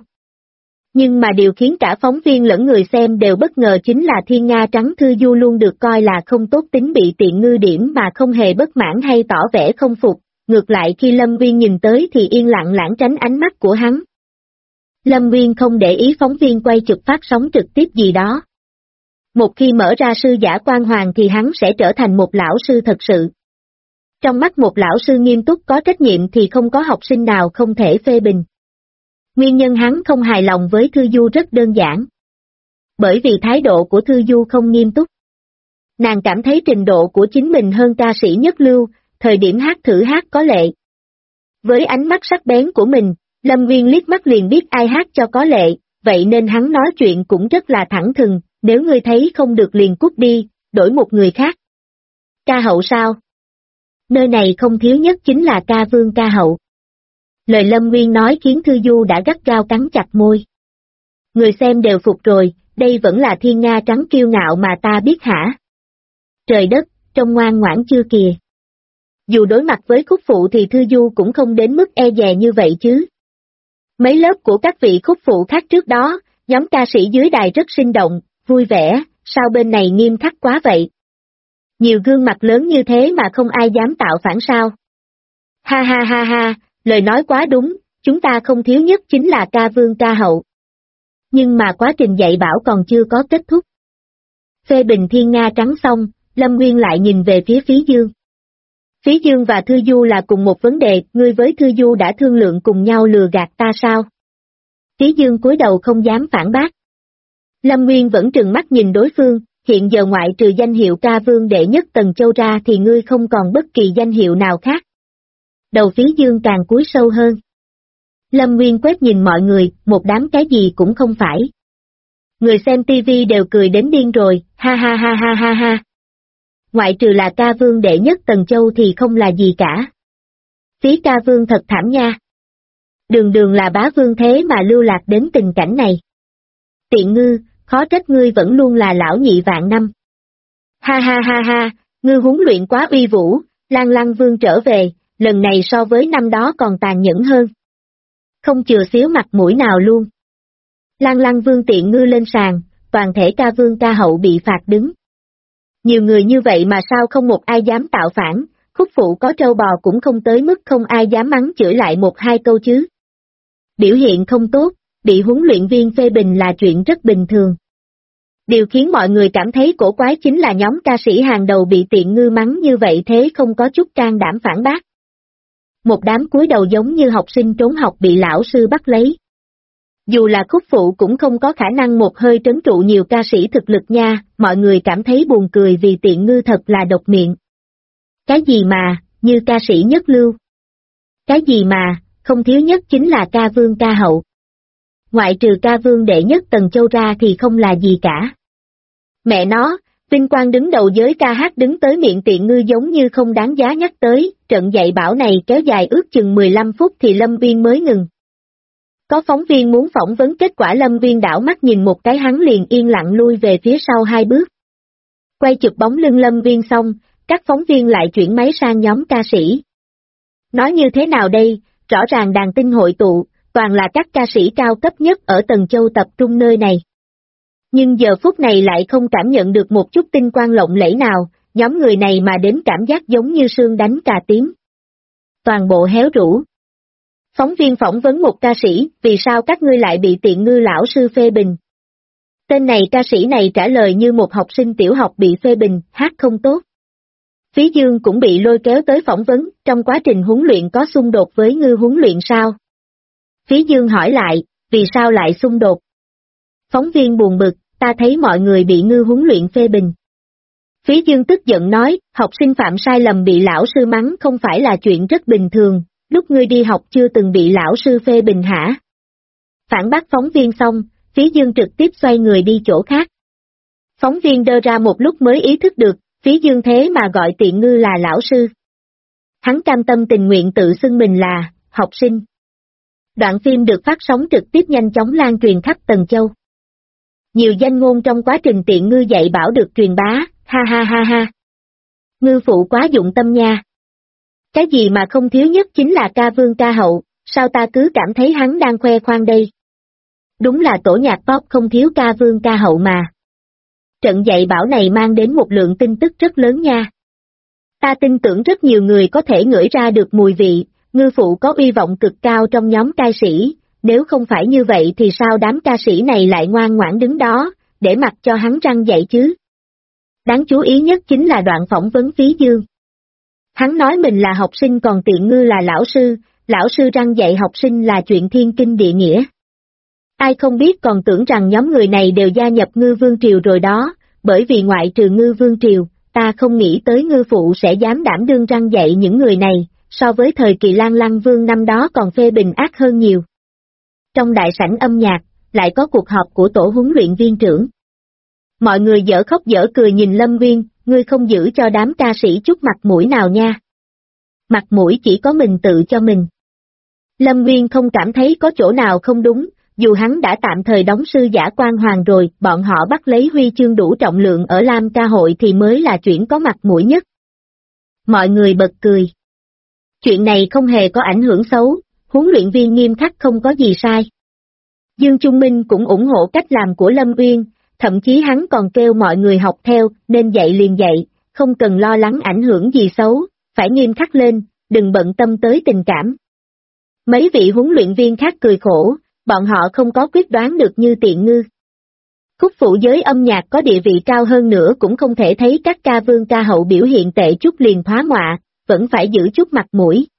Nhưng mà điều khiến cả phóng viên lẫn người xem đều bất ngờ chính là Thiên Nga Trắng Thư Du luôn được coi là không tốt tính bị tiện ngư điểm mà không hề bất mãn hay tỏ vẻ không phục, ngược lại khi Lâm Nguyên nhìn tới thì yên lặng lãng tránh ánh mắt của hắn. Lâm Nguyên không để ý phóng viên quay chụp phát sóng trực tiếp gì đó. Một khi mở ra sư giả quan hoàng thì hắn sẽ trở thành một lão sư thật sự. Trong mắt một lão sư nghiêm túc có trách nhiệm thì không có học sinh nào không thể phê bình. Nguyên nhân hắn không hài lòng với Thư Du rất đơn giản. Bởi vì thái độ của Thư Du không nghiêm túc. Nàng cảm thấy trình độ của chính mình hơn ca sĩ nhất lưu, thời điểm hát thử hát có lệ. Với ánh mắt sắc bén của mình, Lâm Nguyên liếc mắt liền biết ai hát cho có lệ, vậy nên hắn nói chuyện cũng rất là thẳng thừng, nếu ngươi thấy không được liền cút đi, đổi một người khác. Ca hậu sao? Nơi này không thiếu nhất chính là ca vương ca hậu. Lời Lâm Nguyên nói khiến Thư Du đã gắt gao cắn chặt môi. Người xem đều phục rồi, đây vẫn là Thiên Nga Trắng kiêu ngạo mà ta biết hả? Trời đất, trông ngoan ngoãn chưa kìa. Dù đối mặt với khúc phụ thì Thư Du cũng không đến mức e dè như vậy chứ. Mấy lớp của các vị khúc phụ khác trước đó, nhóm ca sĩ dưới đài rất sinh động, vui vẻ, sao bên này nghiêm khắc quá vậy? Nhiều gương mặt lớn như thế mà không ai dám tạo phản sao? Ha ha ha ha, lời nói quá đúng, chúng ta không thiếu nhất chính là ca vương ca hậu. Nhưng mà quá trình dạy bảo còn chưa có kết thúc. Phê bình Thiên Nga Trắng xong, Lâm Nguyên lại nhìn về phía Phí Dương. Phí Dương và Thư Du là cùng một vấn đề, ngươi với Thư Du đã thương lượng cùng nhau lừa gạt ta sao? Phí Dương cúi đầu không dám phản bác. Lâm Nguyên vẫn trừng mắt nhìn đối phương, hiện giờ ngoại trừ danh hiệu ca vương đệ nhất Tần Châu ra thì ngươi không còn bất kỳ danh hiệu nào khác. Đầu Phí Dương càng cúi sâu hơn. Lâm Nguyên quét nhìn mọi người, một đám cái gì cũng không phải. Người xem TV đều cười đến điên rồi, ha ha ha ha ha ha. Ngoại trừ là ca vương đệ nhất Tần Châu thì không là gì cả. Phí ca vương thật thảm nha. Đường đường là bá vương thế mà lưu lạc đến tình cảnh này. Tiện Ngư, khó trách ngươi vẫn luôn là lão nhị vạn năm. Ha ha ha ha, Ngư huấn luyện quá uy vũ, Lan Lăng Vương trở về, lần này so với năm đó còn tàn nhẫn hơn. Không chừa xíu mặt mũi nào luôn. Lan Lăng Vương Tiện Ngư lên sàn, toàn thể ca vương ca hậu bị phạt đứng. Nhiều người như vậy mà sao không một ai dám tạo phản, khúc phụ có trâu bò cũng không tới mức không ai dám mắng chửi lại một hai câu chứ. Biểu hiện không tốt, bị huấn luyện viên phê bình là chuyện rất bình thường. Điều khiến mọi người cảm thấy cổ quái chính là nhóm ca sĩ hàng đầu bị Tiện Ngư mắng như vậy thế không có chút can đảm phản bác. Một đám cúi đầu giống như học sinh trốn học bị lão sư bắt lấy. Dù là khúc phụ cũng không có khả năng một hơi trấn trụ nhiều ca sĩ thực lực nha, mọi người cảm thấy buồn cười vì Tiện Ngư thật là độc miệng. Cái gì mà, như ca sĩ nhất lưu. Cái gì mà, không thiếu nhất chính là ca vương ca hậu. Ngoại trừ ca vương đệ nhất Tần Châu ra thì không là gì cả. Mẹ nó, vinh quang đứng đầu giới ca hát đứng tới miệng Tiện Ngư giống như không đáng giá nhắc tới, trận dạy bảo này kéo dài ước chừng 15 phút thì Lâm Viên mới ngừng. Có phóng viên muốn phỏng vấn kết quả Lâm Viên đảo mắt nhìn một cái hắn liền yên lặng lui về phía sau 2 bước. Quay chụp bóng lưng Lâm Viên xong, các phóng viên lại chuyển máy sang nhóm ca sĩ. Nói như thế nào đây, rõ ràng đàn tinh hội tụ, toàn là các ca sĩ cao cấp nhất ở Tần Châu tập trung nơi này. Nhưng giờ phút này lại không cảm nhận được một chút tinh quang lộng lẫy nào, nhóm người này mà đến cảm giác giống như sương đánh cà tím. Toàn bộ héo rũ. Phóng viên phỏng vấn một ca sĩ, vì sao các ngươi lại bị Tiện Ngư lão sư phê bình? Tên này ca sĩ này trả lời như một học sinh tiểu học bị phê bình, hát không tốt. Phí Dương cũng bị lôi kéo tới phỏng vấn, trong quá trình huấn luyện có xung đột với Ngư huấn luyện sao? Phí Dương hỏi lại, vì sao lại xung đột? Phóng viên buồn bực, ta thấy mọi người bị Ngư huấn luyện phê bình. Phí Dương tức giận nói, học sinh phạm sai lầm bị lão sư mắng không phải là chuyện rất bình thường, lúc ngươi đi học chưa từng bị lão sư phê bình hả? Phản bác phóng viên xong, Phí Dương trực tiếp xoay người đi chỗ khác. Phóng viên đơ ra một lúc mới ý thức được, Phí Dương thế mà gọi Tiện Ngư là lão sư. Hắn cam tâm tình nguyện tự xưng mình là học sinh. Đoạn phim được phát sóng trực tiếp nhanh chóng lan truyền khắp Tần Châu. Nhiều danh ngôn trong quá trình Tiện Ngư dạy bảo được truyền bá, ha ha ha ha. Ngư phụ quá dụng tâm nha. Cái gì mà không thiếu nhất chính là ca vương ca hậu, sao ta cứ cảm thấy hắn đang khoe khoang đây? Đúng là tổ nhạc pop không thiếu ca vương ca hậu mà. Trận dạy bảo này mang đến một lượng tin tức rất lớn nha. Ta tin tưởng rất nhiều người có thể ngửi ra được mùi vị, Ngư phụ có uy vọng cực cao trong nhóm ca sĩ, nếu không phải như vậy thì sao đám ca sĩ này lại ngoan ngoãn đứng đó, để mặc cho hắn răng dạy chứ? Đáng chú ý nhất chính là đoạn phỏng vấn Phí Dương. Hắn nói mình là học sinh còn Tiện Ngư là lão sư răng dạy học sinh là chuyện thiên kinh địa nghĩa. Ai không biết còn tưởng rằng nhóm người này đều gia nhập Ngư Vương Triều rồi đó, bởi vì ngoại trừ Ngư Vương Triều, ta không nghĩ tới Ngư phụ sẽ dám đảm đương răng dạy những người này, so với thời kỳ Lan Lăng Vương năm đó còn phê bình ác hơn nhiều. Trong đại sảnh âm nhạc, lại có cuộc họp của tổ huấn luyện viên trưởng. Mọi người dở khóc dở cười nhìn Lâm Viên, ngươi không giữ cho đám ca sĩ chút mặt mũi nào nha. Mặt mũi chỉ có mình tự cho mình. Lâm Viên không cảm thấy có chỗ nào không đúng, dù hắn đã tạm thời đóng sư giả quan hoàng rồi, bọn họ bắt lấy huy chương đủ trọng lượng ở Lam ca hội thì mới là chuyện có mặt mũi nhất. Mọi người bật cười. Chuyện này không hề có ảnh hưởng xấu, huấn luyện viên nghiêm khắc không có gì sai. Dương Trung Minh cũng ủng hộ cách làm của Lâm Uyên, thậm chí hắn còn kêu mọi người học theo, nên dạy liền dạy, không cần lo lắng ảnh hưởng gì xấu, phải nghiêm khắc lên, đừng bận tâm tới tình cảm. Mấy vị huấn luyện viên khác cười khổ, bọn họ không có quyết đoán được như Tiện Ngư. Khúc phụ giới âm nhạc có địa vị cao hơn nữa cũng không thể thấy các ca vương ca hậu biểu hiện tệ chút liền thoá mọa, vẫn phải giữ chút mặt mũi.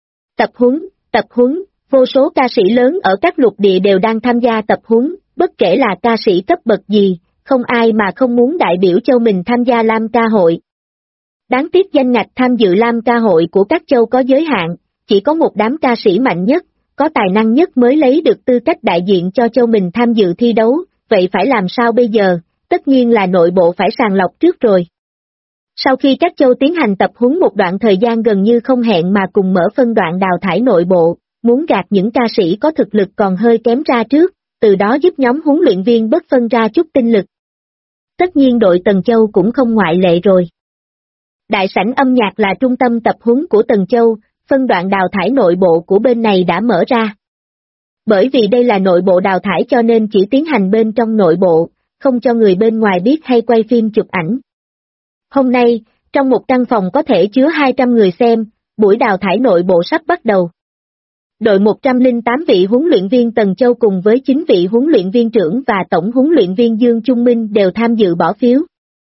Tập huấn, vô số ca sĩ lớn ở các lục địa đều đang tham gia tập huấn, bất kể là ca sĩ cấp bậc gì, không ai mà không muốn đại biểu châu mình tham gia Lam ca hội. Đáng tiếc danh ngạch tham dự Lam ca hội của các châu có giới hạn, chỉ có một đám ca sĩ mạnh nhất, có tài năng nhất mới lấy được tư cách đại diện cho châu mình tham dự thi đấu, vậy phải làm sao bây giờ, tất nhiên là nội bộ phải sàng lọc trước rồi. Sau khi các châu tiến hành tập huấn một đoạn thời gian gần như không hẹn mà cùng mở phân đoạn đào thải nội bộ, muốn gạt những ca sĩ có thực lực còn hơi kém ra trước, từ đó giúp nhóm huấn luyện viên bớt phân ra chút tinh lực. Tất nhiên đội Tần Châu cũng không ngoại lệ rồi. Đại sảnh âm nhạc là trung tâm tập huấn của Tần Châu, phân đoạn đào thải nội bộ của bên này đã mở ra. Bởi vì đây là nội bộ đào thải cho nên chỉ tiến hành bên trong nội bộ, không cho người bên ngoài biết hay quay phim chụp ảnh. Hôm nay, trong một căn phòng có thể chứa 200 người xem, buổi đào thải nội bộ sắp bắt đầu. Đội 108 vị huấn luyện viên Tần Châu cùng với 9 vị huấn luyện viên trưởng và tổng huấn luyện viên Dương Trung Minh đều tham dự bỏ phiếu.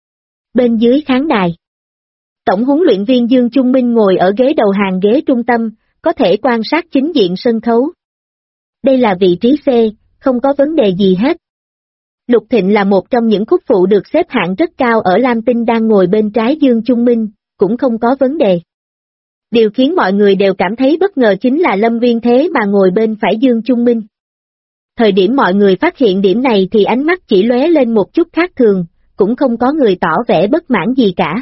Bên dưới khán đài, tổng huấn luyện viên Dương Trung Minh ngồi ở ghế đầu hàng ghế trung tâm, có thể quan sát chính diện sân khấu. Đây là vị trí C, không có vấn đề gì hết. Lục Thịnh là một trong những khúc phụ được xếp hạng rất cao ở Lam Tinh đang ngồi bên trái Dương Trung Minh, cũng không có vấn đề. Điều khiến mọi người đều cảm thấy bất ngờ chính là Lâm Viên thế mà ngồi bên phải Dương Trung Minh. Thời điểm mọi người phát hiện điểm này thì ánh mắt chỉ lóe lên một chút khác thường, cũng không có người tỏ vẻ bất mãn gì cả.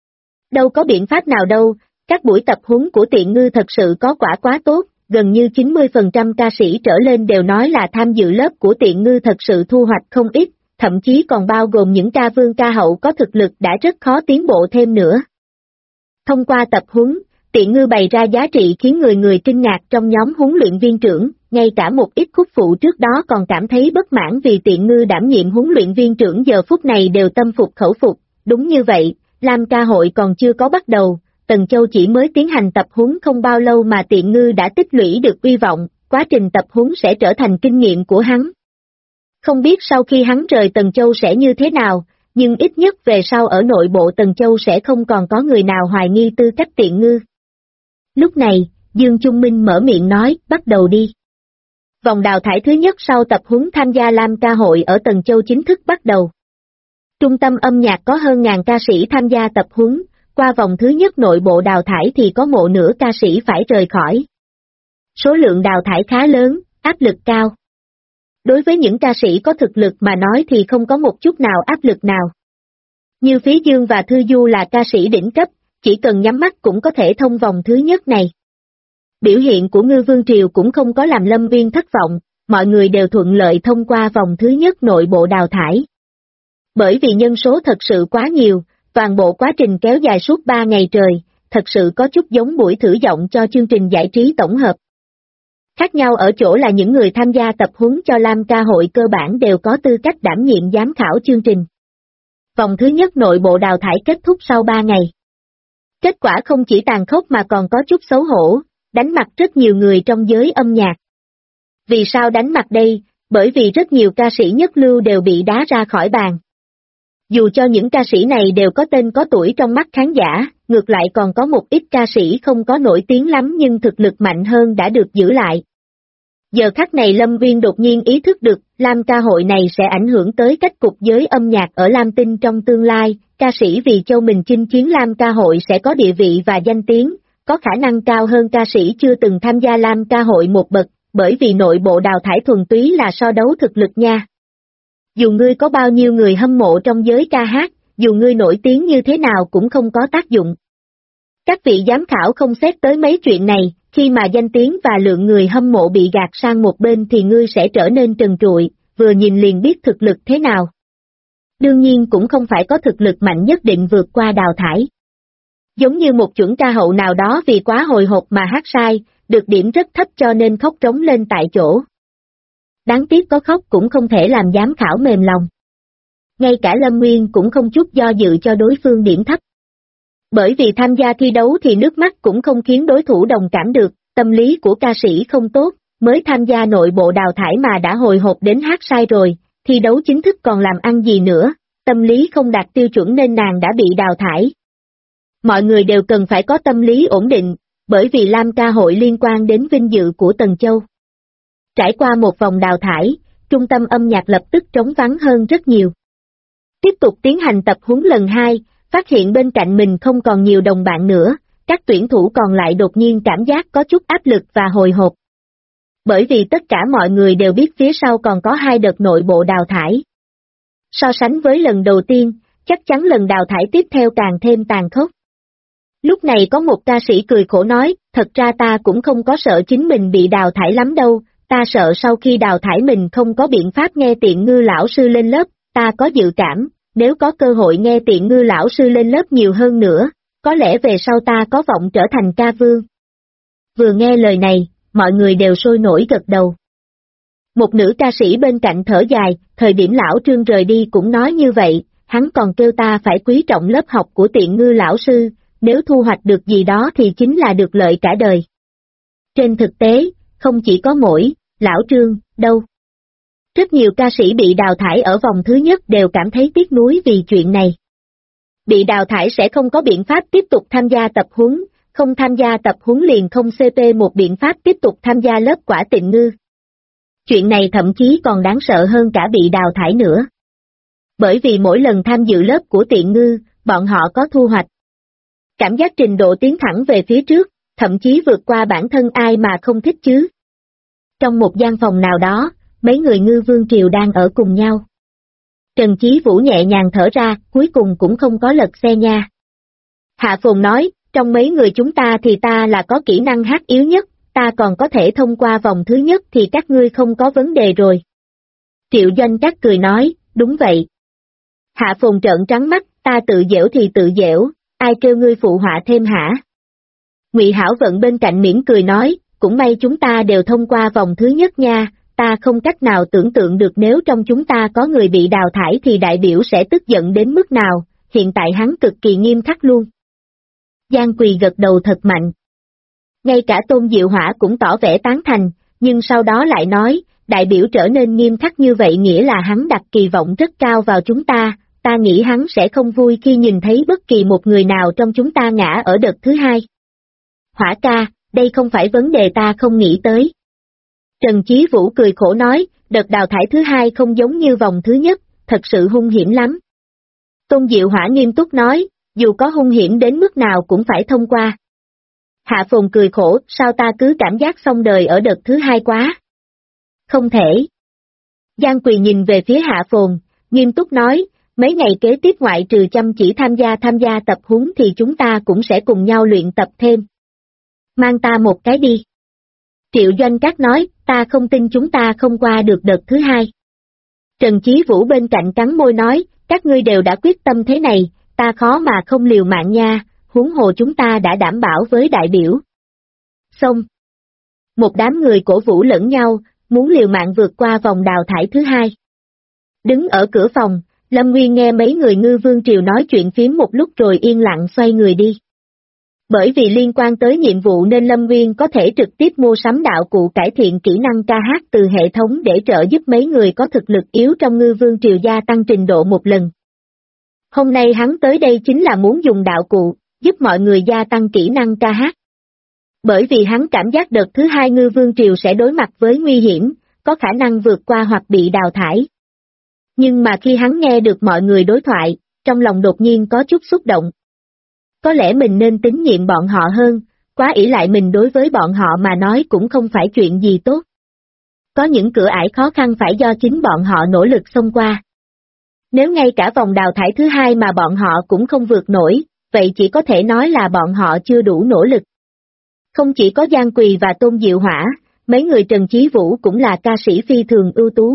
Đâu có biện pháp nào đâu, các buổi tập huấn của Tiện Ngư thật sự có quả quá tốt, gần như 90% ca sĩ trở lên đều nói là tham dự lớp của Tiện Ngư thật sự thu hoạch không ít, thậm chí còn bao gồm những ca vương ca hậu có thực lực đã rất khó tiến bộ thêm nữa. Thông qua tập huấn, Tiện Ngư bày ra giá trị khiến người người kinh ngạc trong nhóm huấn luyện viên trưởng, ngay cả một ít khúc phụ trước đó còn cảm thấy bất mãn vì Tiện Ngư đảm nhiệm huấn luyện viên trưởng giờ phút này đều tâm phục khẩu phục, đúng như vậy, Lam ca hội còn chưa có bắt đầu, Tần Châu chỉ mới tiến hành tập huấn không bao lâu mà Tiện Ngư đã tích lũy được uy vọng, quá trình tập huấn sẽ trở thành kinh nghiệm của hắn. Không biết sau khi hắn rời Tần Châu sẽ như thế nào, nhưng ít nhất về sau ở nội bộ Tần Châu sẽ không còn có người nào hoài nghi tư cách Tiện Ngư. Lúc này, Dương Trung Minh mở miệng nói, bắt đầu đi. Vòng đào thải thứ nhất sau tập huấn tham gia Lam ca hội ở Tần Châu chính thức bắt đầu. Trung tâm âm nhạc có hơn ngàn ca sĩ tham gia tập huấn, qua vòng thứ nhất nội bộ đào thải thì có một nửa ca sĩ phải rời khỏi. Số lượng đào thải khá lớn, áp lực cao. Đối với những ca sĩ có thực lực mà nói thì không có một chút nào áp lực nào. Như Phí Dương và Thư Du là ca sĩ đỉnh cấp, chỉ cần nhắm mắt cũng có thể thông vòng thứ nhất này. Biểu hiện của Ngư Vương Triều cũng không có làm Lâm Viên thất vọng, mọi người đều thuận lợi thông qua vòng thứ nhất nội bộ đào thải. Bởi vì nhân số thật sự quá nhiều, toàn bộ quá trình kéo dài suốt 3 ngày trời, thật sự có chút giống buổi thử giọng cho chương trình giải trí tổng hợp. Khác nhau ở chỗ là những người tham gia tập huấn cho Lam ca hội cơ bản đều có tư cách đảm nhiệm giám khảo chương trình. Vòng thứ nhất nội bộ đào thải kết thúc sau 3 ngày. Kết quả không chỉ tàn khốc mà còn có chút xấu hổ, đánh mặt rất nhiều người trong giới âm nhạc. Vì sao đánh mặt đây? Bởi vì rất nhiều ca sĩ nhất lưu đều bị đá ra khỏi bàn. Dù cho những ca sĩ này đều có tên có tuổi trong mắt khán giả, ngược lại còn có một ít ca sĩ không có nổi tiếng lắm nhưng thực lực mạnh hơn đã được giữ lại. Giờ khắc này Lâm Viên đột nhiên ý thức được, Lam ca hội này sẽ ảnh hưởng tới cách cục giới âm nhạc ở Lam Tinh trong tương lai, ca sĩ vì châu mình chinh chiến Lam ca hội sẽ có địa vị và danh tiếng, có khả năng cao hơn ca sĩ chưa từng tham gia Lam ca hội một bậc, bởi vì nội bộ đào thải thuần túy là so đấu thực lực nha. Dù ngươi có bao nhiêu người hâm mộ trong giới ca hát, dù ngươi nổi tiếng như thế nào cũng không có tác dụng. Các vị giám khảo không xét tới mấy chuyện này, khi mà danh tiếng và lượng người hâm mộ bị gạt sang một bên thì ngươi sẽ trở nên trần trụi, vừa nhìn liền biết thực lực thế nào. Đương nhiên cũng không phải có thực lực mạnh nhất định vượt qua đào thải. Giống như một chuẩn ca hậu nào đó vì quá hồi hộp mà hát sai, được điểm rất thấp cho nên khóc trống lên tại chỗ. Đáng tiếc có khóc cũng không thể làm giám khảo mềm lòng. Ngay cả Lâm Nguyên cũng không chút do dự cho đối phương điểm thấp. Bởi vì tham gia thi đấu thì nước mắt cũng không khiến đối thủ đồng cảm được, tâm lý của ca sĩ không tốt, mới tham gia nội bộ đào thải mà đã hồi hộp đến hát sai rồi, thi đấu chính thức còn làm ăn gì nữa, tâm lý không đạt tiêu chuẩn nên nàng đã bị đào thải. Mọi người đều cần phải có tâm lý ổn định, bởi vì Lam ca hội liên quan đến vinh dự của Tần Châu. Trải qua một vòng đào thải, trung tâm âm nhạc lập tức trống vắng hơn rất nhiều. Tiếp tục tiến hành tập huấn lần 2, phát hiện bên cạnh mình không còn nhiều đồng bạn nữa, các tuyển thủ còn lại đột nhiên cảm giác có chút áp lực và hồi hộp. Bởi vì tất cả mọi người đều biết phía sau còn có 2 đợt nội bộ đào thải. So sánh với lần đầu tiên, chắc chắn lần đào thải tiếp theo càng thêm tàn khốc. Lúc này có một ca sĩ cười khổ nói, thật ra ta cũng không có sợ chính mình bị đào thải lắm đâu, ta sợ sau khi đào thải mình không có biện pháp nghe Tiện Ngư lão sư lên lớp, ta có dự cảm, nếu có cơ hội nghe Tiện Ngư lão sư lên lớp nhiều hơn nữa, có lẽ về sau ta có vọng trở thành ca vương. Vừa nghe lời này, mọi người đều sôi nổi gật đầu. Một nữ ca sĩ bên cạnh thở dài, thời điểm lão Trương rời đi cũng nói như vậy, hắn còn kêu ta phải quý trọng lớp học của Tiện Ngư lão sư, nếu thu hoạch được gì đó thì chính là được lợi cả đời. Trên thực tế, không chỉ có mỗi, lão Trương, đâu. Rất nhiều ca sĩ bị đào thải ở vòng thứ nhất đều cảm thấy tiếc nuối vì chuyện này. Bị đào thải sẽ không có biện pháp tiếp tục tham gia tập huấn, không tham gia tập huấn liền không CP một biện pháp tiếp tục tham gia lớp Quả Tịnh Ngư. Chuyện này thậm chí còn đáng sợ hơn cả bị đào thải nữa. Bởi vì mỗi lần tham dự lớp của Tiện Ngư, bọn họ có thu hoạch. Cảm giác trình độ tiến thẳng về phía trước, thậm chí vượt qua bản thân ai mà không thích chứ. Trong một gian phòng nào đó, mấy người Ngư Vương Triều đang ở cùng nhau. Trần Chí Vũ nhẹ nhàng thở ra, cuối cùng cũng không có lật xe nha. Hạ Phồn nói, trong mấy người chúng ta thì ta là có kỹ năng hát yếu nhất, ta còn có thể thông qua vòng thứ nhất thì các ngươi không có vấn đề rồi. Triệu Doanh Trác cười nói, đúng vậy. Hạ Phồn trợn trắng mắt, ta tự giễu thì tự giễu, ai kêu ngươi phụ họa thêm hả? Ngụy Hảo Vận bên cạnh mỉm cười nói, cũng may chúng ta đều thông qua vòng thứ nhất nha, ta không cách nào tưởng tượng được nếu trong chúng ta có người bị đào thải thì đại biểu sẽ tức giận đến mức nào, hiện tại hắn cực kỳ nghiêm khắc luôn. Giang Quỳ gật đầu thật mạnh. Ngay cả Tôn Diệu Hỏa cũng tỏ vẻ tán thành, nhưng sau đó lại nói, đại biểu trở nên nghiêm khắc như vậy nghĩa là hắn đặt kỳ vọng rất cao vào chúng ta nghĩ hắn sẽ không vui khi nhìn thấy bất kỳ một người nào trong chúng ta ngã ở đợt thứ hai. Hỏa ca, đây không phải vấn đề ta không nghĩ tới. Trần Chí Vũ cười khổ nói, đợt đào thải thứ hai không giống như vòng thứ nhất, thật sự hung hiểm lắm. Tôn Diệu Hỏa nghiêm túc nói, dù có hung hiểm đến mức nào cũng phải thông qua. Hạ Phồn cười khổ, sao ta cứ cảm giác xong đời ở đợt thứ hai quá. Không thể. Giang Quỳ nhìn về phía Hạ Phồn, nghiêm túc nói, mấy ngày kế tiếp ngoại trừ chăm chỉ tham gia tập huấn thì chúng ta cũng sẽ cùng nhau luyện tập thêm. Mang ta một cái đi. Triệu Doanh Trác nói, ta không tin chúng ta không qua được đợt thứ hai. Trần Chí Vũ bên cạnh cắn môi nói, các ngươi đều đã quyết tâm thế này, ta khó mà không liều mạng nha, huống hồ chúng ta đã đảm bảo với đại biểu. Xong. Một đám người cổ vũ lẫn nhau, muốn liều mạng vượt qua vòng đào thải thứ hai. Đứng ở cửa phòng, Lâm Nguyên nghe mấy người Ngư Vương Triều nói chuyện phiếm một lúc rồi yên lặng xoay người đi. Bởi vì liên quan tới nhiệm vụ nên Lâm Nguyên có thể trực tiếp mua sắm đạo cụ cải thiện kỹ năng ca hát từ hệ thống để trợ giúp mấy người có thực lực yếu trong Ngư Vương Triều gia tăng trình độ một lần. Hôm nay hắn tới đây chính là muốn dùng đạo cụ, giúp mọi người gia tăng kỹ năng ca hát. Bởi vì hắn cảm giác đợt thứ hai Ngư Vương Triều sẽ đối mặt với nguy hiểm, có khả năng vượt qua hoặc bị đào thải. Nhưng mà khi hắn nghe được mọi người đối thoại, trong lòng đột nhiên có chút xúc động. Có lẽ mình nên tín nhiệm bọn họ hơn, quá ỷ lại mình đối với bọn họ mà nói cũng không phải chuyện gì tốt. Có những cửa ải khó khăn phải do chính bọn họ nỗ lực xông qua. Nếu ngay cả vòng đào thải thứ hai mà bọn họ cũng không vượt nổi, vậy chỉ có thể nói là bọn họ chưa đủ nỗ lực. Không chỉ có Giang Quỳ và Tôn Diệu Hỏa, mấy người Trần Chí Vũ cũng là ca sĩ phi thường ưu tú.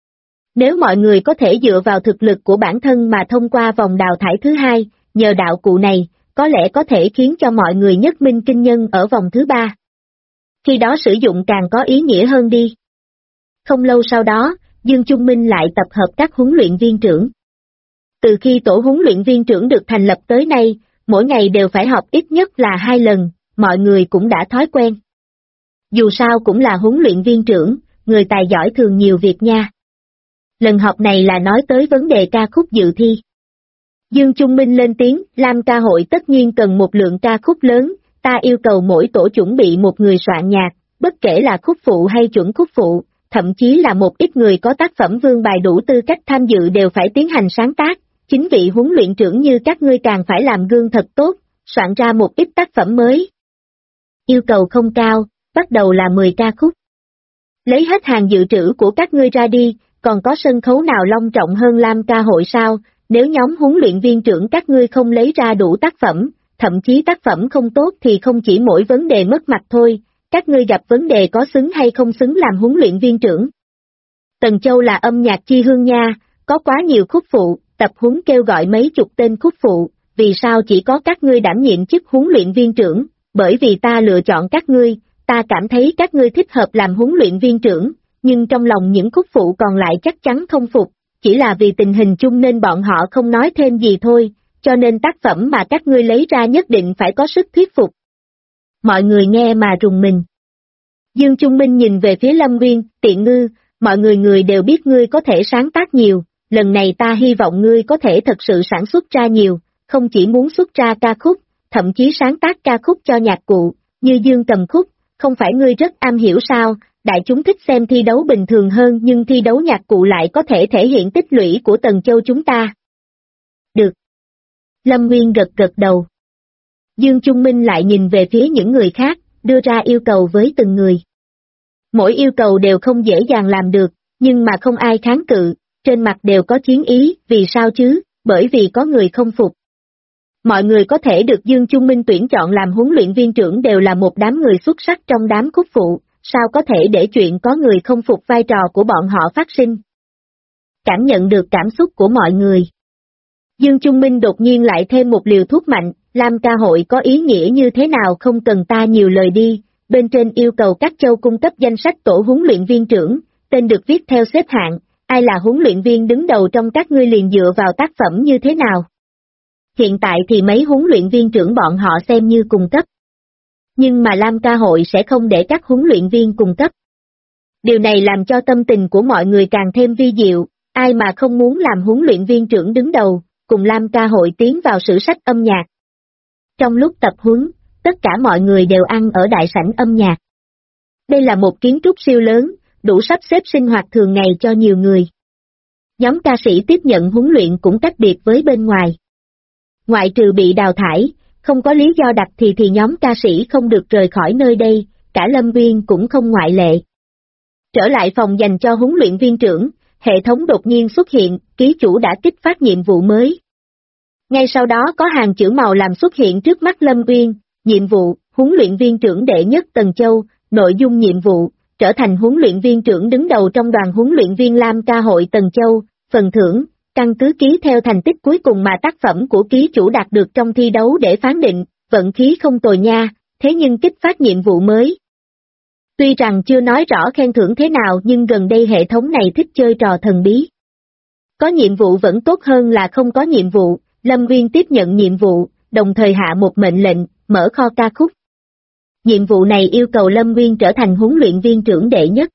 Nếu mọi người có thể dựa vào thực lực của bản thân mà thông qua vòng đào thải thứ hai, nhờ đạo cụ này, có lẽ có thể khiến cho mọi người nhất minh kinh nhân ở vòng thứ ba. Khi đó sử dụng càng có ý nghĩa hơn đi. Không lâu sau đó, Dương Trung Minh lại tập hợp các huấn luyện viên trưởng. Từ khi tổ huấn luyện viên trưởng được thành lập tới nay, mỗi ngày đều phải họp ít nhất là 2 lần, mọi người cũng đã thói quen. Dù sao cũng là huấn luyện viên trưởng, người tài giỏi thường nhiều việc nha. Lần họp này là nói tới vấn đề ca khúc dự thi. Dương Trung Minh lên tiếng, Lam ca hội tất nhiên cần một lượng ca khúc lớn, ta yêu cầu mỗi tổ chuẩn bị một người soạn nhạc, bất kể là khúc phụ hay chuẩn khúc phụ, thậm chí là một ít người có tác phẩm vương bài đủ tư cách tham dự đều phải tiến hành sáng tác, chính vị huấn luyện trưởng như các ngươi càng phải làm gương thật tốt, soạn ra một ít tác phẩm mới. Yêu cầu không cao, bắt đầu là 10 ca khúc. Lấy hết hàng dự trữ của các ngươi ra đi, còn có sân khấu nào long trọng hơn Lam ca hội sao? Nếu nhóm huấn luyện viên trưởng các ngươi không lấy ra đủ tác phẩm, thậm chí tác phẩm không tốt thì không chỉ mỗi vấn đề mất mặt thôi, các ngươi gặp vấn đề có xứng hay không xứng làm huấn luyện viên trưởng. Tần Châu là âm nhạc chi hương nha, có quá nhiều khúc phụ, tập huấn kêu gọi mấy chục tên khúc phụ, vì sao chỉ có các ngươi đảm nhiệm chức huấn luyện viên trưởng, bởi vì ta lựa chọn các ngươi, ta cảm thấy các ngươi thích hợp làm huấn luyện viên trưởng, nhưng trong lòng những khúc phụ còn lại chắc chắn không phục. Chỉ là vì tình hình chung nên bọn họ không nói thêm gì thôi, cho nên tác phẩm mà các ngươi lấy ra nhất định phải có sức thuyết phục. Mọi người nghe mà rùng mình. Dương Trung Minh nhìn về phía Lâm Nguyên, tiện ngư, mọi người đều biết ngươi có thể sáng tác nhiều, lần này ta hy vọng ngươi có thể thật sự sản xuất ra nhiều, không chỉ muốn xuất ra ca khúc, thậm chí sáng tác ca khúc cho nhạc cụ, như Dương cầm khúc, không phải ngươi rất am hiểu sao, đại chúng thích xem thi đấu bình thường hơn nhưng thi đấu nhạc cụ lại có thể thể hiện tích lũy của Tần Châu chúng ta. Được. Lâm Nguyên gật gật đầu. Dương Trung Minh lại nhìn về phía những người khác, đưa ra yêu cầu với từng người. Mỗi yêu cầu đều không dễ dàng làm được, nhưng mà không ai kháng cự, trên mặt đều có chiến ý, vì sao chứ, bởi vì có người không phục. Mọi người có thể được Dương Trung Minh tuyển chọn làm huấn luyện viên trưởng đều là một đám người xuất sắc trong đám khúc phụ, sao có thể để chuyện có người không phục vai trò của bọn họ phát sinh. Cảm nhận được cảm xúc của mọi người. Dương Trung Minh đột nhiên lại thêm một liều thuốc mạnh, Lam ca hội có ý nghĩa như thế nào không cần ta nhiều lời đi, bên trên yêu cầu các châu cung cấp danh sách tổ huấn luyện viên trưởng, tên được viết theo xếp hạng, ai là huấn luyện viên đứng đầu trong các ngươi liền dựa vào tác phẩm như thế nào. Hiện tại thì mấy huấn luyện viên trưởng bọn họ xem như cùng cấp. Nhưng mà Lam ca hội sẽ không để các huấn luyện viên cùng cấp. Điều này làm cho tâm tình của mọi người càng thêm vi diệu, ai mà không muốn làm huấn luyện viên trưởng đứng đầu, cùng Lam ca hội tiến vào sử sách âm nhạc. Trong lúc tập huấn, tất cả mọi người đều ăn ở đại sảnh âm nhạc. Đây là một kiến trúc siêu lớn, đủ sắp xếp sinh hoạt thường ngày cho nhiều người. Nhóm ca sĩ tiếp nhận huấn luyện cũng cách biệt với bên ngoài. Ngoại trừ bị đào thải, không có lý do đặc thì nhóm ca sĩ không được rời khỏi nơi đây, cả Lâm Nguyên cũng không ngoại lệ. Trở lại phòng dành cho huấn luyện viên trưởng, hệ thống đột nhiên xuất hiện, ký chủ đã kích phát nhiệm vụ mới. Ngay sau đó có hàng chữ màu làm xuất hiện trước mắt Lâm Nguyên, nhiệm vụ, huấn luyện viên trưởng đệ nhất Tần Châu, nội dung nhiệm vụ, trở thành huấn luyện viên trưởng đứng đầu trong đoàn huấn luyện viên Lam ca hội Tần Châu, phần thưởng, căn cứ ký theo thành tích cuối cùng mà tác phẩm của ký chủ đạt được trong thi đấu để phán định, vận khí không tồi nha, thế nhưng kích phát nhiệm vụ mới. Tuy rằng chưa nói rõ khen thưởng thế nào nhưng gần đây hệ thống này thích chơi trò thần bí. Có nhiệm vụ vẫn tốt hơn là không có nhiệm vụ, Lâm Nguyên tiếp nhận nhiệm vụ, đồng thời hạ một mệnh lệnh, mở kho ca khúc. Nhiệm vụ này yêu cầu Lâm Nguyên trở thành huấn luyện viên trưởng đệ nhất.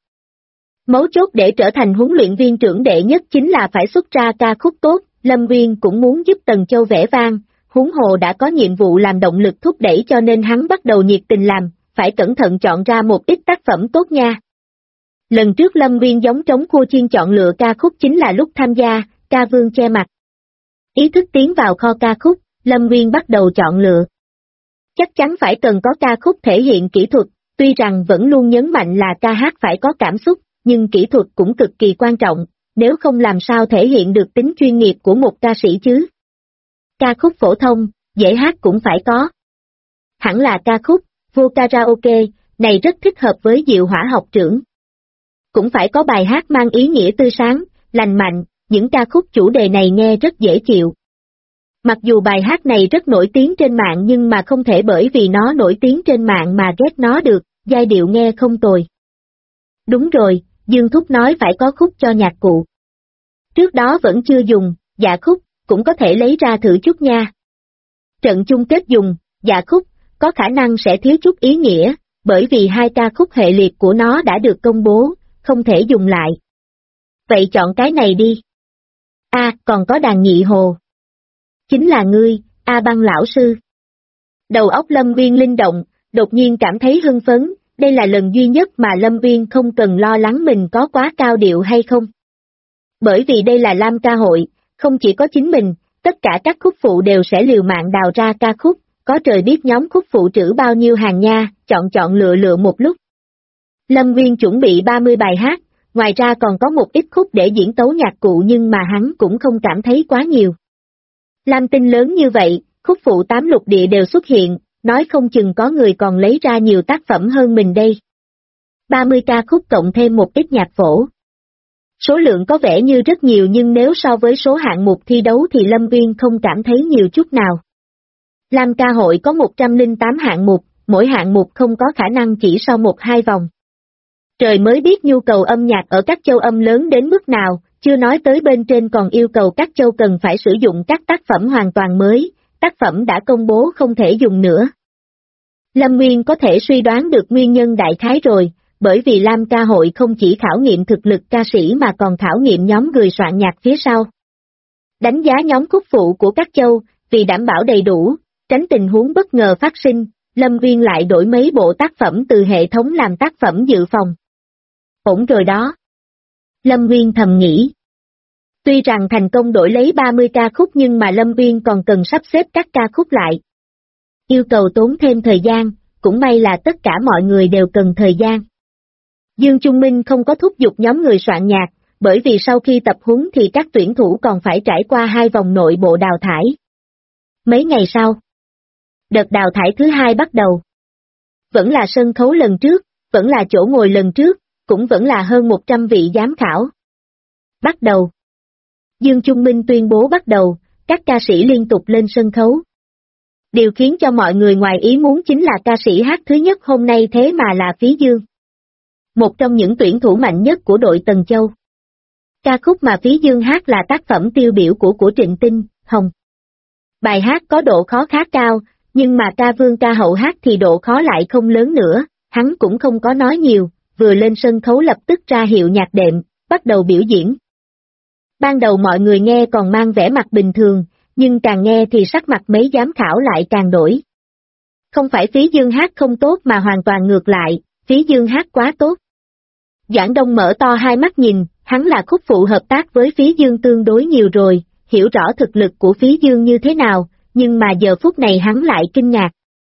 Mấu chốt để trở thành huấn luyện viên trưởng đệ nhất chính là phải xuất ra ca khúc tốt, Lâm Nguyên cũng muốn giúp Tần Châu vẻ vang, huống hồ đã có nhiệm vụ làm động lực thúc đẩy cho nên hắn bắt đầu nhiệt tình làm, phải cẩn thận chọn ra một ít tác phẩm tốt nha. Lần trước Lâm Nguyên giống trống khua chiên chọn lựa ca khúc chính là lúc tham gia, ca vương che mặt. Ý thức tiến vào kho ca khúc, Lâm Nguyên bắt đầu chọn lựa. Chắc chắn phải cần có ca khúc thể hiện kỹ thuật, tuy rằng vẫn luôn nhấn mạnh là ca hát phải có cảm xúc, nhưng kỹ thuật cũng cực kỳ quan trọng, nếu không làm sao thể hiện được tính chuyên nghiệp của một ca sĩ chứ. Ca khúc phổ thông, dễ hát cũng phải có. Hẳn là ca khúc, vô karaoke, này rất thích hợp với Diệu Hỏa học trưởng. Cũng phải có bài hát mang ý nghĩa tươi sáng, lành mạnh, những ca khúc chủ đề này nghe rất dễ chịu. Mặc dù bài hát này rất nổi tiếng trên mạng nhưng mà không thể bởi vì nó nổi tiếng trên mạng mà ghét nó được, giai điệu nghe không tồi. Đúng rồi, Dương Thúc nói phải có khúc cho nhạc cụ. Trước đó vẫn chưa dùng, dạ khúc, cũng có thể lấy ra thử chút nha. Trận chung kết dùng, dạ khúc, có khả năng sẽ thiếu chút ý nghĩa, bởi vì hai ca khúc hệ liệt của nó đã được công bố, không thể dùng lại. Vậy chọn cái này đi. Còn có đàn nhị hồ. Chính là ngươi, A Băng lão sư. Đầu óc Lâm Nguyên linh động, đột nhiên cảm thấy hưng phấn, đây là lần duy nhất mà Lâm Nguyên không cần lo lắng mình có quá cao điệu hay không. Bởi vì đây là Lam ca hội, không chỉ có chính mình, tất cả các khúc phụ đều sẽ liều mạng đào ra ca khúc, có trời biết nhóm khúc phụ trữ bao nhiêu hàng nha, chọn lựa một lúc. Lâm Nguyên chuẩn bị 30 bài hát, ngoài ra còn có một ít khúc để diễn tấu nhạc cụ nhưng mà hắn cũng không cảm thấy quá nhiều. Lam Tinh lớn như vậy, khúc phụ 8 lục địa đều xuất hiện, nói không chừng có người còn lấy ra nhiều tác phẩm hơn mình đây. 30 ca khúc cộng thêm một ít nhạc phổ. Số lượng có vẻ như rất nhiều nhưng nếu so với số hạng mục thi đấu thì Lâm Nguyên không cảm thấy nhiều chút nào. Lam ca hội có 108 hạng mục, mỗi hạng mục không có khả năng chỉ sau 1-2 vòng. Trời mới biết nhu cầu âm nhạc ở các châu âm lớn đến mức nào, chưa nói tới bên trên còn yêu cầu các châu cần phải sử dụng các tác phẩm hoàn toàn mới, tác phẩm đã công bố không thể dùng nữa. Lâm Nguyên có thể suy đoán được nguyên nhân đại khái rồi, bởi vì Lam ca hội không chỉ khảo nghiệm thực lực ca sĩ mà còn khảo nghiệm nhóm người soạn nhạc phía sau. Đánh giá nhóm khúc phụ của các châu, vì đảm bảo đầy đủ, tránh tình huống bất ngờ phát sinh, Lâm Nguyên lại đổi mấy bộ tác phẩm từ hệ thống làm tác phẩm dự phòng. Ổn rồi đó. Lâm Nguyên thầm nghĩ. Tuy rằng thành công đổi lấy 30 ca khúc nhưng mà Lâm Nguyên còn cần sắp xếp các ca khúc lại. Yêu cầu tốn thêm thời gian, cũng may là tất cả mọi người đều cần thời gian. Dương Trung Minh không có thúc giục nhóm người soạn nhạc, bởi vì sau khi tập huấn thì các tuyển thủ còn phải trải qua 2 vòng nội bộ đào thải. Mấy ngày sau, đợt đào thải thứ 2 bắt đầu. Vẫn là sân khấu lần trước, vẫn là chỗ ngồi lần trước, cũng vẫn là hơn 100 vị giám khảo. Bắt đầu. Dương Trung Minh tuyên bố bắt đầu, các ca sĩ liên tục lên sân khấu. Điều khiến cho mọi người ngoài ý muốn chính là ca sĩ hát thứ nhất hôm nay thế mà là Phí Dương. Một trong những tuyển thủ mạnh nhất của đội Tần Châu. Ca khúc mà Phí Dương hát là tác phẩm tiêu biểu của Trịnh Tinh, Hồng. Bài hát có độ khó khá cao, nhưng mà ca vương ca hậu hát thì độ khó lại không lớn nữa, hắn cũng không có nói nhiều, vừa lên sân khấu lập tức ra hiệu nhạc đệm, bắt đầu biểu diễn. Ban đầu mọi người nghe còn mang vẻ mặt bình thường, nhưng càng nghe thì sắc mặt mấy giám khảo lại càng đổi. Không phải Phí Dương hát không tốt mà hoàn toàn ngược lại, Phí Dương hát quá tốt. Doãn Đông mở to hai mắt nhìn, hắn là khúc phụ hợp tác với Phí Dương tương đối nhiều rồi, hiểu rõ thực lực của Phí Dương như thế nào, nhưng mà giờ phút này hắn lại kinh ngạc.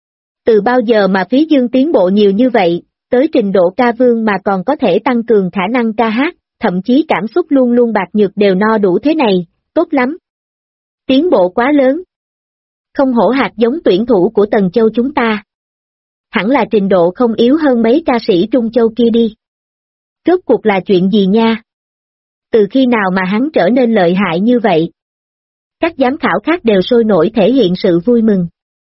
Từ bao giờ mà Phí Dương tiến bộ nhiều như vậy, tới trình độ ca vương mà còn có thể tăng cường khả năng ca hát, thậm chí cảm xúc luôn luôn bạc nhược đều no đủ thế này, tốt lắm. Tiến bộ quá lớn. Không hổ hạt giống tuyển thủ của Tần Châu chúng ta. Hẳn là trình độ không yếu hơn mấy ca sĩ Trung Châu kia đi. Rốt cuộc là chuyện gì nha? Từ khi nào mà hắn trở nên lợi hại như vậy? Các giám khảo khác đều sôi nổi thể hiện sự vui mừng.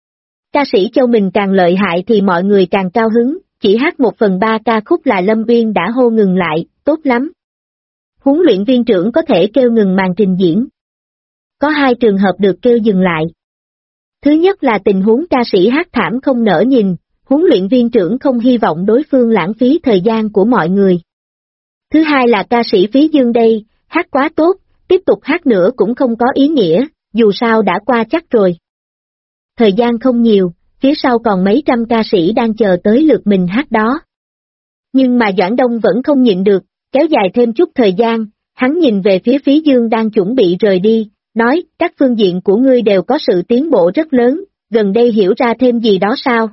Ca sĩ Châu mình càng lợi hại thì mọi người càng cao hứng, chỉ hát 1/3 ca khúc là Lâm Uyên đã hô ngừng lại, tốt lắm. Huấn luyện viên trưởng có thể kêu ngừng màn trình diễn. Có 2 trường hợp được kêu dừng lại. Thứ nhất là tình huống ca sĩ hát thảm không nỡ nhìn, huấn luyện viên trưởng không hy vọng đối phương lãng phí thời gian của mọi người. Thứ hai là ca sĩ Phí Dương đây, hát quá tốt, tiếp tục hát nữa cũng không có ý nghĩa, dù sao đã qua chắc rồi. Thời gian không nhiều, phía sau còn mấy trăm ca sĩ đang chờ tới lượt mình hát đó. Nhưng mà Doãn Đông vẫn không nhịn được, kéo dài thêm chút thời gian, hắn nhìn về phía Phí Dương đang chuẩn bị rời đi, nói, các phương diện của ngươi đều có sự tiến bộ rất lớn, gần đây hiểu ra thêm gì đó sao?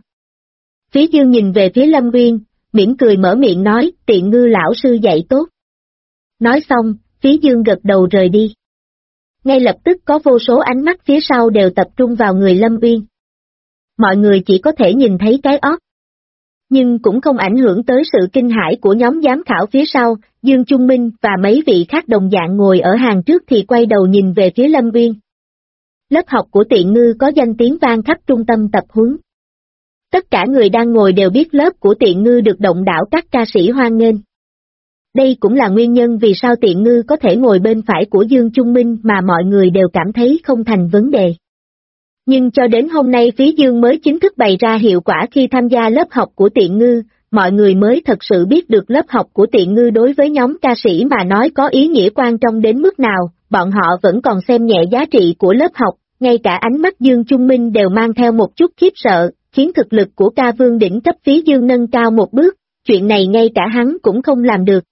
Phí Dương nhìn về phía Lâm Uyên, mỉm cười mở miệng nói, tiện ngư lão sư dạy tốt. Nói xong, Phí Dương gật đầu rời đi. Ngay lập tức có vô số ánh mắt phía sau đều tập trung vào người Lâm Uyên. Mọi người chỉ có thể nhìn thấy cái ót. Nhưng cũng không ảnh hưởng tới sự kinh hãi của nhóm giám khảo phía sau, Dương Trung Minh và mấy vị khác đồng dạng ngồi ở hàng trước thì quay đầu nhìn về phía Lâm Uyên. Lớp học của Tiện Ngư có danh tiếng vang khắp trung tâm tập huấn. Tất cả người đang ngồi đều biết lớp của Tiện Ngư được động đảo các ca sĩ hoan nghênh. Đây cũng là nguyên nhân vì sao Tiện Ngư có thể ngồi bên phải của Dương Trung Minh mà mọi người đều cảm thấy không thành vấn đề. Nhưng cho đến hôm nay Phí Dương mới chính thức bày ra hiệu quả khi tham gia lớp học của Tiện Ngư, mọi người mới thật sự biết được lớp học của Tiện Ngư đối với nhóm ca sĩ mà nói có ý nghĩa quan trọng đến mức nào, bọn họ vẫn còn xem nhẹ giá trị của lớp học, ngay cả ánh mắt Dương Trung Minh đều mang theo một chút khiếp sợ, khiến thực lực của ca vương đỉnh cấp Phí Dương nâng cao một bước, chuyện này ngay cả hắn cũng không làm được.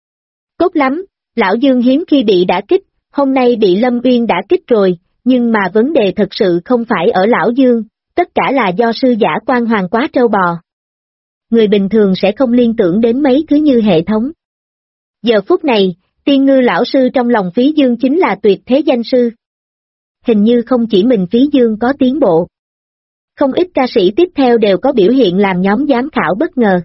Tốt lắm, lão Dương hiếm khi bị đả kích, hôm nay bị Lâm Uyên đả kích rồi, nhưng mà vấn đề thật sự không phải ở lão Dương, tất cả là do sư giả Quan Hoàng quá trâu bò. Người bình thường sẽ không liên tưởng đến mấy thứ như hệ thống. Giờ phút này, Tiên Ngư lão sư trong lòng Phí Dương chính là tuyệt thế danh sư. Hình như không chỉ mình Phí Dương có tiến bộ. Không ít ca sĩ tiếp theo đều có biểu hiện làm nhóm giám khảo bất ngờ.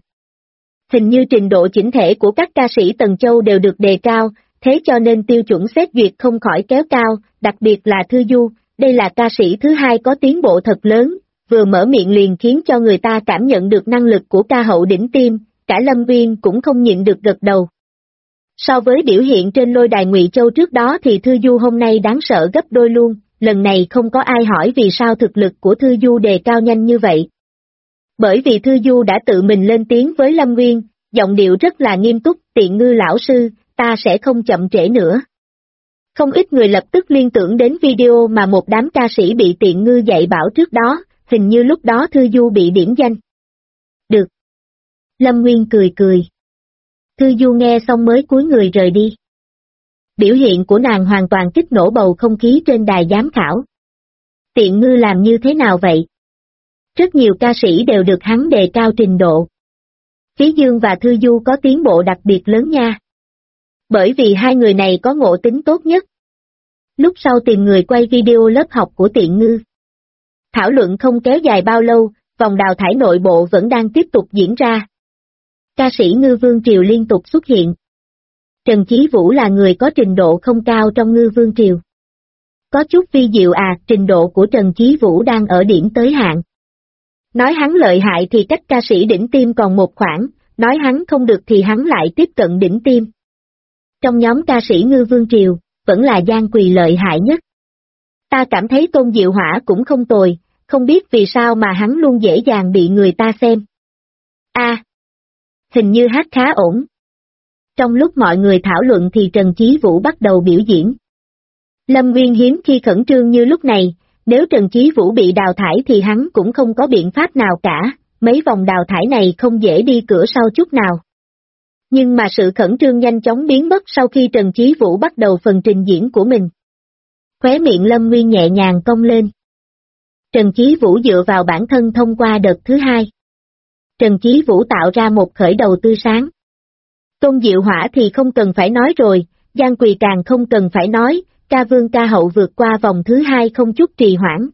Hình như trình độ chỉnh thể của các ca sĩ Tần Châu đều được đề cao, thế cho nên tiêu chuẩn xét duyệt không khỏi kéo cao, đặc biệt là Thư Du, đây là ca sĩ thứ hai có tiến bộ thật lớn, vừa mở miệng liền khiến cho người ta cảm nhận được năng lực của ca hậu đỉnh tim, cả Lâm Uyên cũng không nhịn được gật đầu. So với biểu hiện trên lôi đài Ngụy Châu trước đó thì Thư Du hôm nay đáng sợ gấp đôi luôn, lần này không có ai hỏi vì sao thực lực của Thư Du đề cao nhanh như vậy. Bởi vì Thư Du đã tự mình lên tiếng với Lâm Uyên, giọng điệu rất là nghiêm túc, Tiện Ngư lão sư, ta sẽ không chậm trễ nữa. Không ít người lập tức liên tưởng đến video mà một đám ca sĩ bị Tiện Ngư dạy bảo trước đó, hình như lúc đó Thư Du bị điểm danh. Được. Lâm Nguyên cười cười. Thư Du nghe xong mới cúi người rời đi. Biểu hiện của nàng hoàn toàn kích nổ bầu không khí trên đài giám khảo. Tiện Ngư làm như thế nào vậy? Rất nhiều ca sĩ đều được hắn đề cao trình độ. Phí Dương và Thư Du có tiến bộ đặc biệt lớn nha. Bởi vì hai người này có ngộ tính tốt nhất. Lúc sau tìm người quay video lớp học của Tiện Ngư. Thảo luận không kéo dài bao lâu, vòng đào thải nội bộ vẫn đang tiếp tục diễn ra. Ca sĩ Ngư Vương Triều liên tục xuất hiện. Trần Chí Vũ là người có trình độ không cao trong Ngư Vương Triều. Có chút vi diệu trình độ của Trần Chí Vũ đang ở điểm tới hạn. Nói hắn lợi hại thì cách ca sĩ đỉnh tim còn một khoảng, nói hắn không được thì hắn lại tiếp cận đỉnh tim. Trong nhóm ca sĩ Ngư Vương Triều, vẫn là Giang Quỳ lợi hại nhất. Ta cảm thấy Tôn Diệu Hỏa cũng không tồi, không biết vì sao mà hắn luôn dễ dàng bị người ta xem. Hình như hát khá ổn. Trong lúc mọi người thảo luận thì Trần Chí Vũ bắt đầu biểu diễn. Lâm Nguyên hiếm khi khẩn trương như lúc này, nếu Trần Chí Vũ bị đào thải thì hắn cũng không có biện pháp nào cả, mấy vòng đào thải này không dễ đi cửa sau chút nào. Nhưng mà sự khẩn trương nhanh chóng biến mất sau khi Trần Chí Vũ bắt đầu phần trình diễn của mình. Khóe miệng Lâm Nguyên nhẹ nhàng cong lên. Trần Chí Vũ dựa vào bản thân thông qua đợt thứ hai. Trần Chí Vũ tạo ra một khởi đầu tươi sáng. Tôn Diệu Hỏa thì không cần phải nói rồi, Giang Quỳ càng không cần phải nói, ca vương ca hậu vượt qua vòng thứ hai không chút trì hoãn.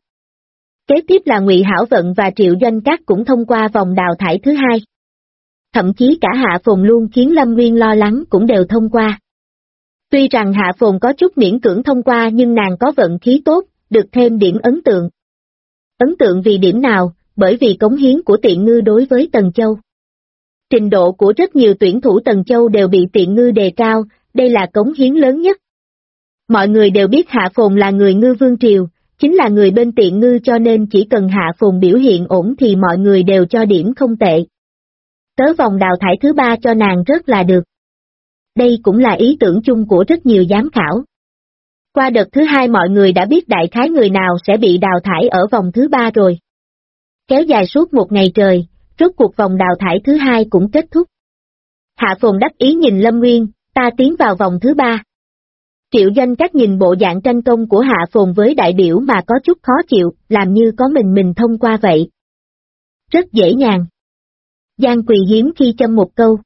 Kế tiếp là Ngụy Hảo Vận và Triệu Doanh Cát cũng thông qua vòng đào thải thứ hai. Thậm chí cả Hạ Phồn luôn khiến Lâm Nguyên lo lắng cũng đều thông qua. Tuy rằng Hạ Phồn có chút miễn cưỡng thông qua nhưng nàng có vận khí tốt, được thêm điểm ấn tượng. Ấn tượng vì điểm nào? Bởi vì cống hiến của Tiện Ngư đối với Tần Châu. Trình độ của rất nhiều tuyển thủ Tần Châu đều bị Tiện Ngư đề cao, đây là cống hiến lớn nhất. Mọi người đều biết Hạ Phồn là người Ngư Vương Triều, chính là người bên Tiện Ngư cho nên chỉ cần Hạ Phồn biểu hiện ổn thì mọi người đều cho điểm không tệ. Tới vòng đào thải thứ ba cho nàng rất là được. Đây cũng là ý tưởng chung của rất nhiều giám khảo. Qua đợt thứ hai mọi người đã biết đại khái người nào sẽ bị đào thải ở vòng thứ ba rồi. Kéo dài suốt một ngày trời, rốt cuộc vòng đào thải thứ hai cũng kết thúc. Hạ Phồn đắc ý nhìn Lâm Nguyên, ta tiến vào vòng thứ ba. Triệu Doanh Cát nhìn bộ dạng tranh công của Hạ Phồn với đại biểu mà có chút khó chịu, làm như có mình thông qua vậy. Rất dễ dàng. Giang Quỳ hiếm khi châm một câu.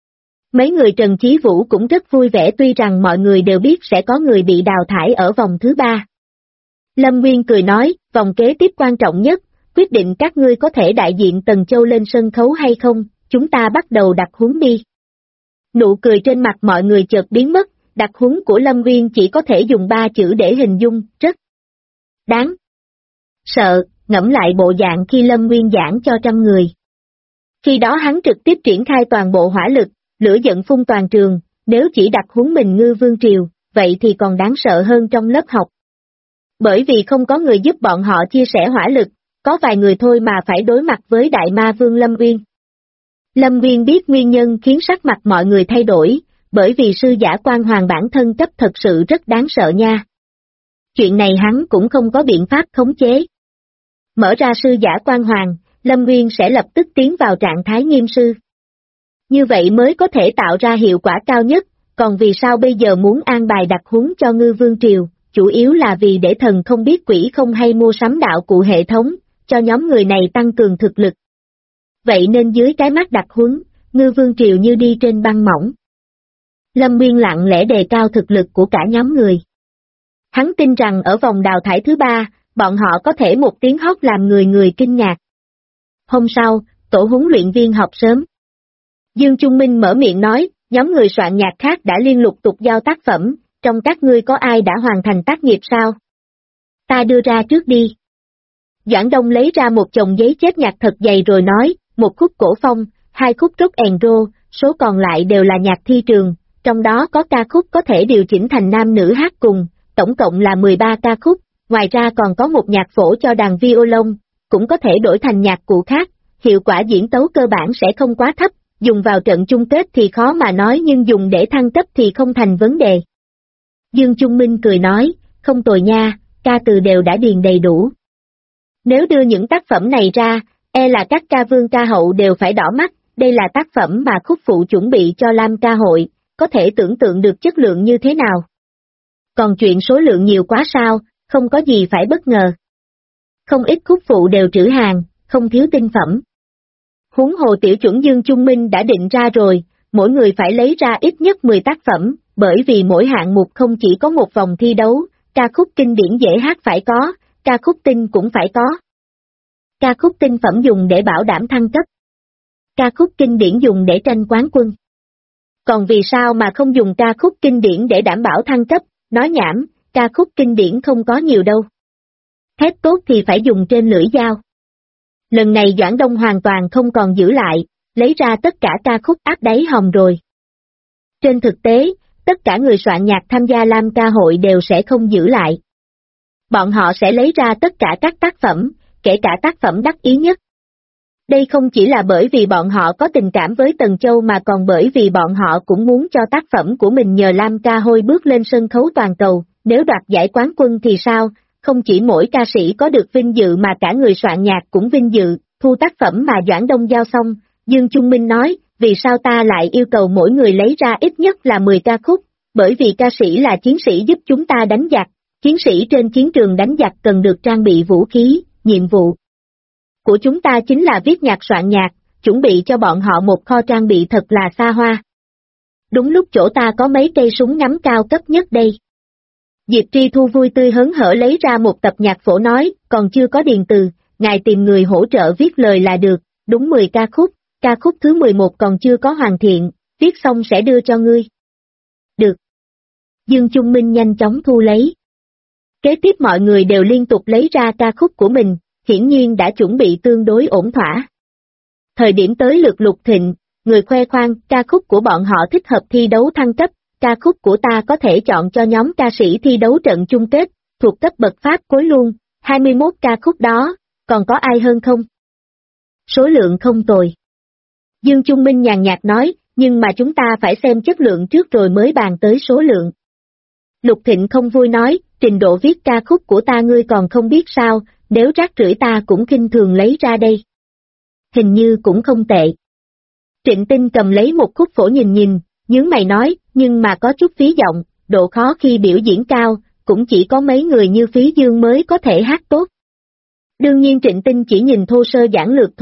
Mấy người Trần Chí Vũ cũng rất vui vẻ tuy rằng mọi người đều biết sẽ có người bị đào thải ở vòng thứ ba. Lâm Nguyên cười nói, vòng kế tiếp quan trọng nhất, quyết định các ngươi có thể đại diện Tần Châu lên sân khấu hay không, chúng ta bắt đầu đặt huấn đi. Nụ cười trên mặt mọi người chợt biến mất, đặc huấn của Lâm Nguyên chỉ có thể dùng 3 chữ để hình dung, rất đáng sợ, ngẫm lại bộ dạng khi Lâm Nguyên giảng cho trăm người. Khi đó hắn trực tiếp triển khai toàn bộ hỏa lực, lửa giận phun toàn trường, nếu chỉ đặc huấn mình Ngư Vương Triều, vậy thì còn đáng sợ hơn trong lớp học. Bởi vì không có người giúp bọn họ chia sẻ hỏa lực, có vài người thôi mà phải đối mặt với Đại Ma Vương Lâm Nguyên. Lâm Nguyên biết nguyên nhân khiến sắc mặt mọi người thay đổi, bởi vì sư giả quan hoàng bản thân cấp thật sự rất đáng sợ nha. Chuyện này hắn cũng không có biện pháp khống chế. Mở ra sư giả quan hoàng, Lâm Nguyên sẽ lập tức tiến vào trạng thái nghiêm sư. Như vậy mới có thể tạo ra hiệu quả cao nhất, còn vì sao bây giờ muốn an bài đặc huấn cho Ngư Vương Triều, chủ yếu là vì để thần không biết quỷ không hay mua sắm đạo cụ hệ thống, cho nhóm người này tăng cường thực lực. Vậy nên dưới cái mắt đặc huấn, Ngư Vương Triều như đi trên băng mỏng. Lâm Nguyên lặng lẽ đề cao thực lực của cả nhóm người. Hắn tin rằng ở vòng đào thải thứ ba, bọn họ có thể một tiếng hót làm người kinh ngạc. Hôm sau, tổ huấn luyện viên họp sớm. Dương Trung Minh mở miệng nói, nhóm người soạn nhạc khác đã liên lục tục giao tác phẩm, trong các ngươi có ai đã hoàn thành tác nghiệp sao? Ta đưa ra trước đi. Doãn Đông lấy ra một chồng giấy chép nhạc thật dày rồi nói, một khúc cổ phong, 2 khúc rock and roll, số còn lại đều là nhạc thi trường, trong đó có ca khúc có thể điều chỉnh thành nam nữ hát cùng, tổng cộng là 13 ca khúc, ngoài ra còn có một nhạc phổ cho đàn violon, cũng có thể đổi thành nhạc cụ khác, hiệu quả diễn tấu cơ bản sẽ không quá thấp, dùng vào trận chung kết thì khó mà nói nhưng dùng để thăng cấp thì không thành vấn đề. Dương Trung Minh cười nói, không tồi nha, ca từ đều đã điền đầy đủ. Nếu đưa những tác phẩm này ra, e là các ca vương ca hậu đều phải đỏ mắt, đây là tác phẩm mà khúc phụ chuẩn bị cho Lam ca hội, có thể tưởng tượng được chất lượng như thế nào. Còn chuyện số lượng nhiều quá sao, không có gì phải bất ngờ. Không ít khúc phụ đều trữ hàng, không thiếu tinh phẩm. Huống hồ tiểu chuẩn Dương Trung Minh đã định ra rồi, mỗi người phải lấy ra ít nhất 10 tác phẩm, bởi vì mỗi hạng mục không chỉ có một vòng thi đấu, ca khúc kinh điển dễ hát phải có, ca khúc tinh cũng phải có. Ca khúc tinh phẩm dùng để bảo đảm thăng cấp. Ca khúc kinh điển dùng để tranh quán quân. Còn vì sao mà không dùng ca khúc kinh điển để đảm bảo thăng cấp, nói nhảm, ca khúc kinh điển không có nhiều đâu. Thép tốt thì phải dùng trên lưỡi dao. Lần này Doãn Đông hoàn toàn không còn giữ lại, lấy ra tất cả ca khúc áp đáy hòm rồi. Trên thực tế, tất cả người soạn nhạc tham gia Lam ca hội đều sẽ không giữ lại. Bọn họ sẽ lấy ra tất cả các tác phẩm, kể cả tác phẩm đắc ý nhất. Đây không chỉ là bởi vì bọn họ có tình cảm với Tần Châu mà còn bởi vì bọn họ cũng muốn cho tác phẩm của mình nhờ Lam ca hội bước lên sân khấu toàn cầu, nếu đoạt giải quán quân thì sao, không chỉ mỗi ca sĩ có được vinh dự mà cả người soạn nhạc cũng vinh dự, thu tác phẩm mà Doãn Đông giao xong, Dương Trung Minh nói, vì sao ta lại yêu cầu mỗi người lấy ra ít nhất là 10 ca khúc, bởi vì ca sĩ là chiến sĩ giúp chúng ta đánh giặc, chiến sĩ trên chiến trường đánh giặc cần được trang bị vũ khí, nhiệm vụ của chúng ta chính là viết nhạc soạn nhạc, chuẩn bị cho bọn họ một kho trang bị thật là xa hoa. Đúng lúc chỗ ta có mấy cây súng ngắm cao cấp nhất đây. Diệp Tri Thu vui tươi hớn hở lấy ra một tập nhạc phổ nói, còn chưa có điền từ, ngài tìm người hỗ trợ viết lời là được, đúng 10 ca khúc thứ 11 còn chưa có hoàn thiện, viết xong sẽ đưa cho ngươi. Được. Dương Trung Minh nhanh chóng thu lấy. Kế tiếp mọi người đều liên tục lấy ra ca khúc của mình, hiển nhiên đã chuẩn bị tương đối ổn thỏa. Thời điểm tới lượt Lục Thịnh, người khoe khoang ca khúc của bọn họ thích hợp thi đấu thăng cấp, ca khúc của ta có thể chọn cho nhóm ca sĩ thi đấu trận chung kết, thuộc cấp bậc Pháp cối luôn, 21 ca khúc đó, còn có ai hơn không? Số lượng không tồi. Dương Trung Minh nhàn nhạt nói, nhưng mà chúng ta phải xem chất lượng trước rồi mới bàn tới số lượng. Lục Thịnh không vui nói, trình độ viết ca khúc của ta ngươi còn không biết sao, nếu rác rưởi ta cũng khinh thường lấy ra đây. Hình như cũng không tệ. Trịnh Tinh cầm lấy một khúc phổ nhìn, nhướng mày nói, nhưng mà có chút phí giọng, độ khó khi biểu diễn cao, cũng chỉ có mấy người như Phí Dương mới có thể hát tốt. Đương nhiên Trịnh Tinh chỉ nhìn thô sơ giản lược thôi.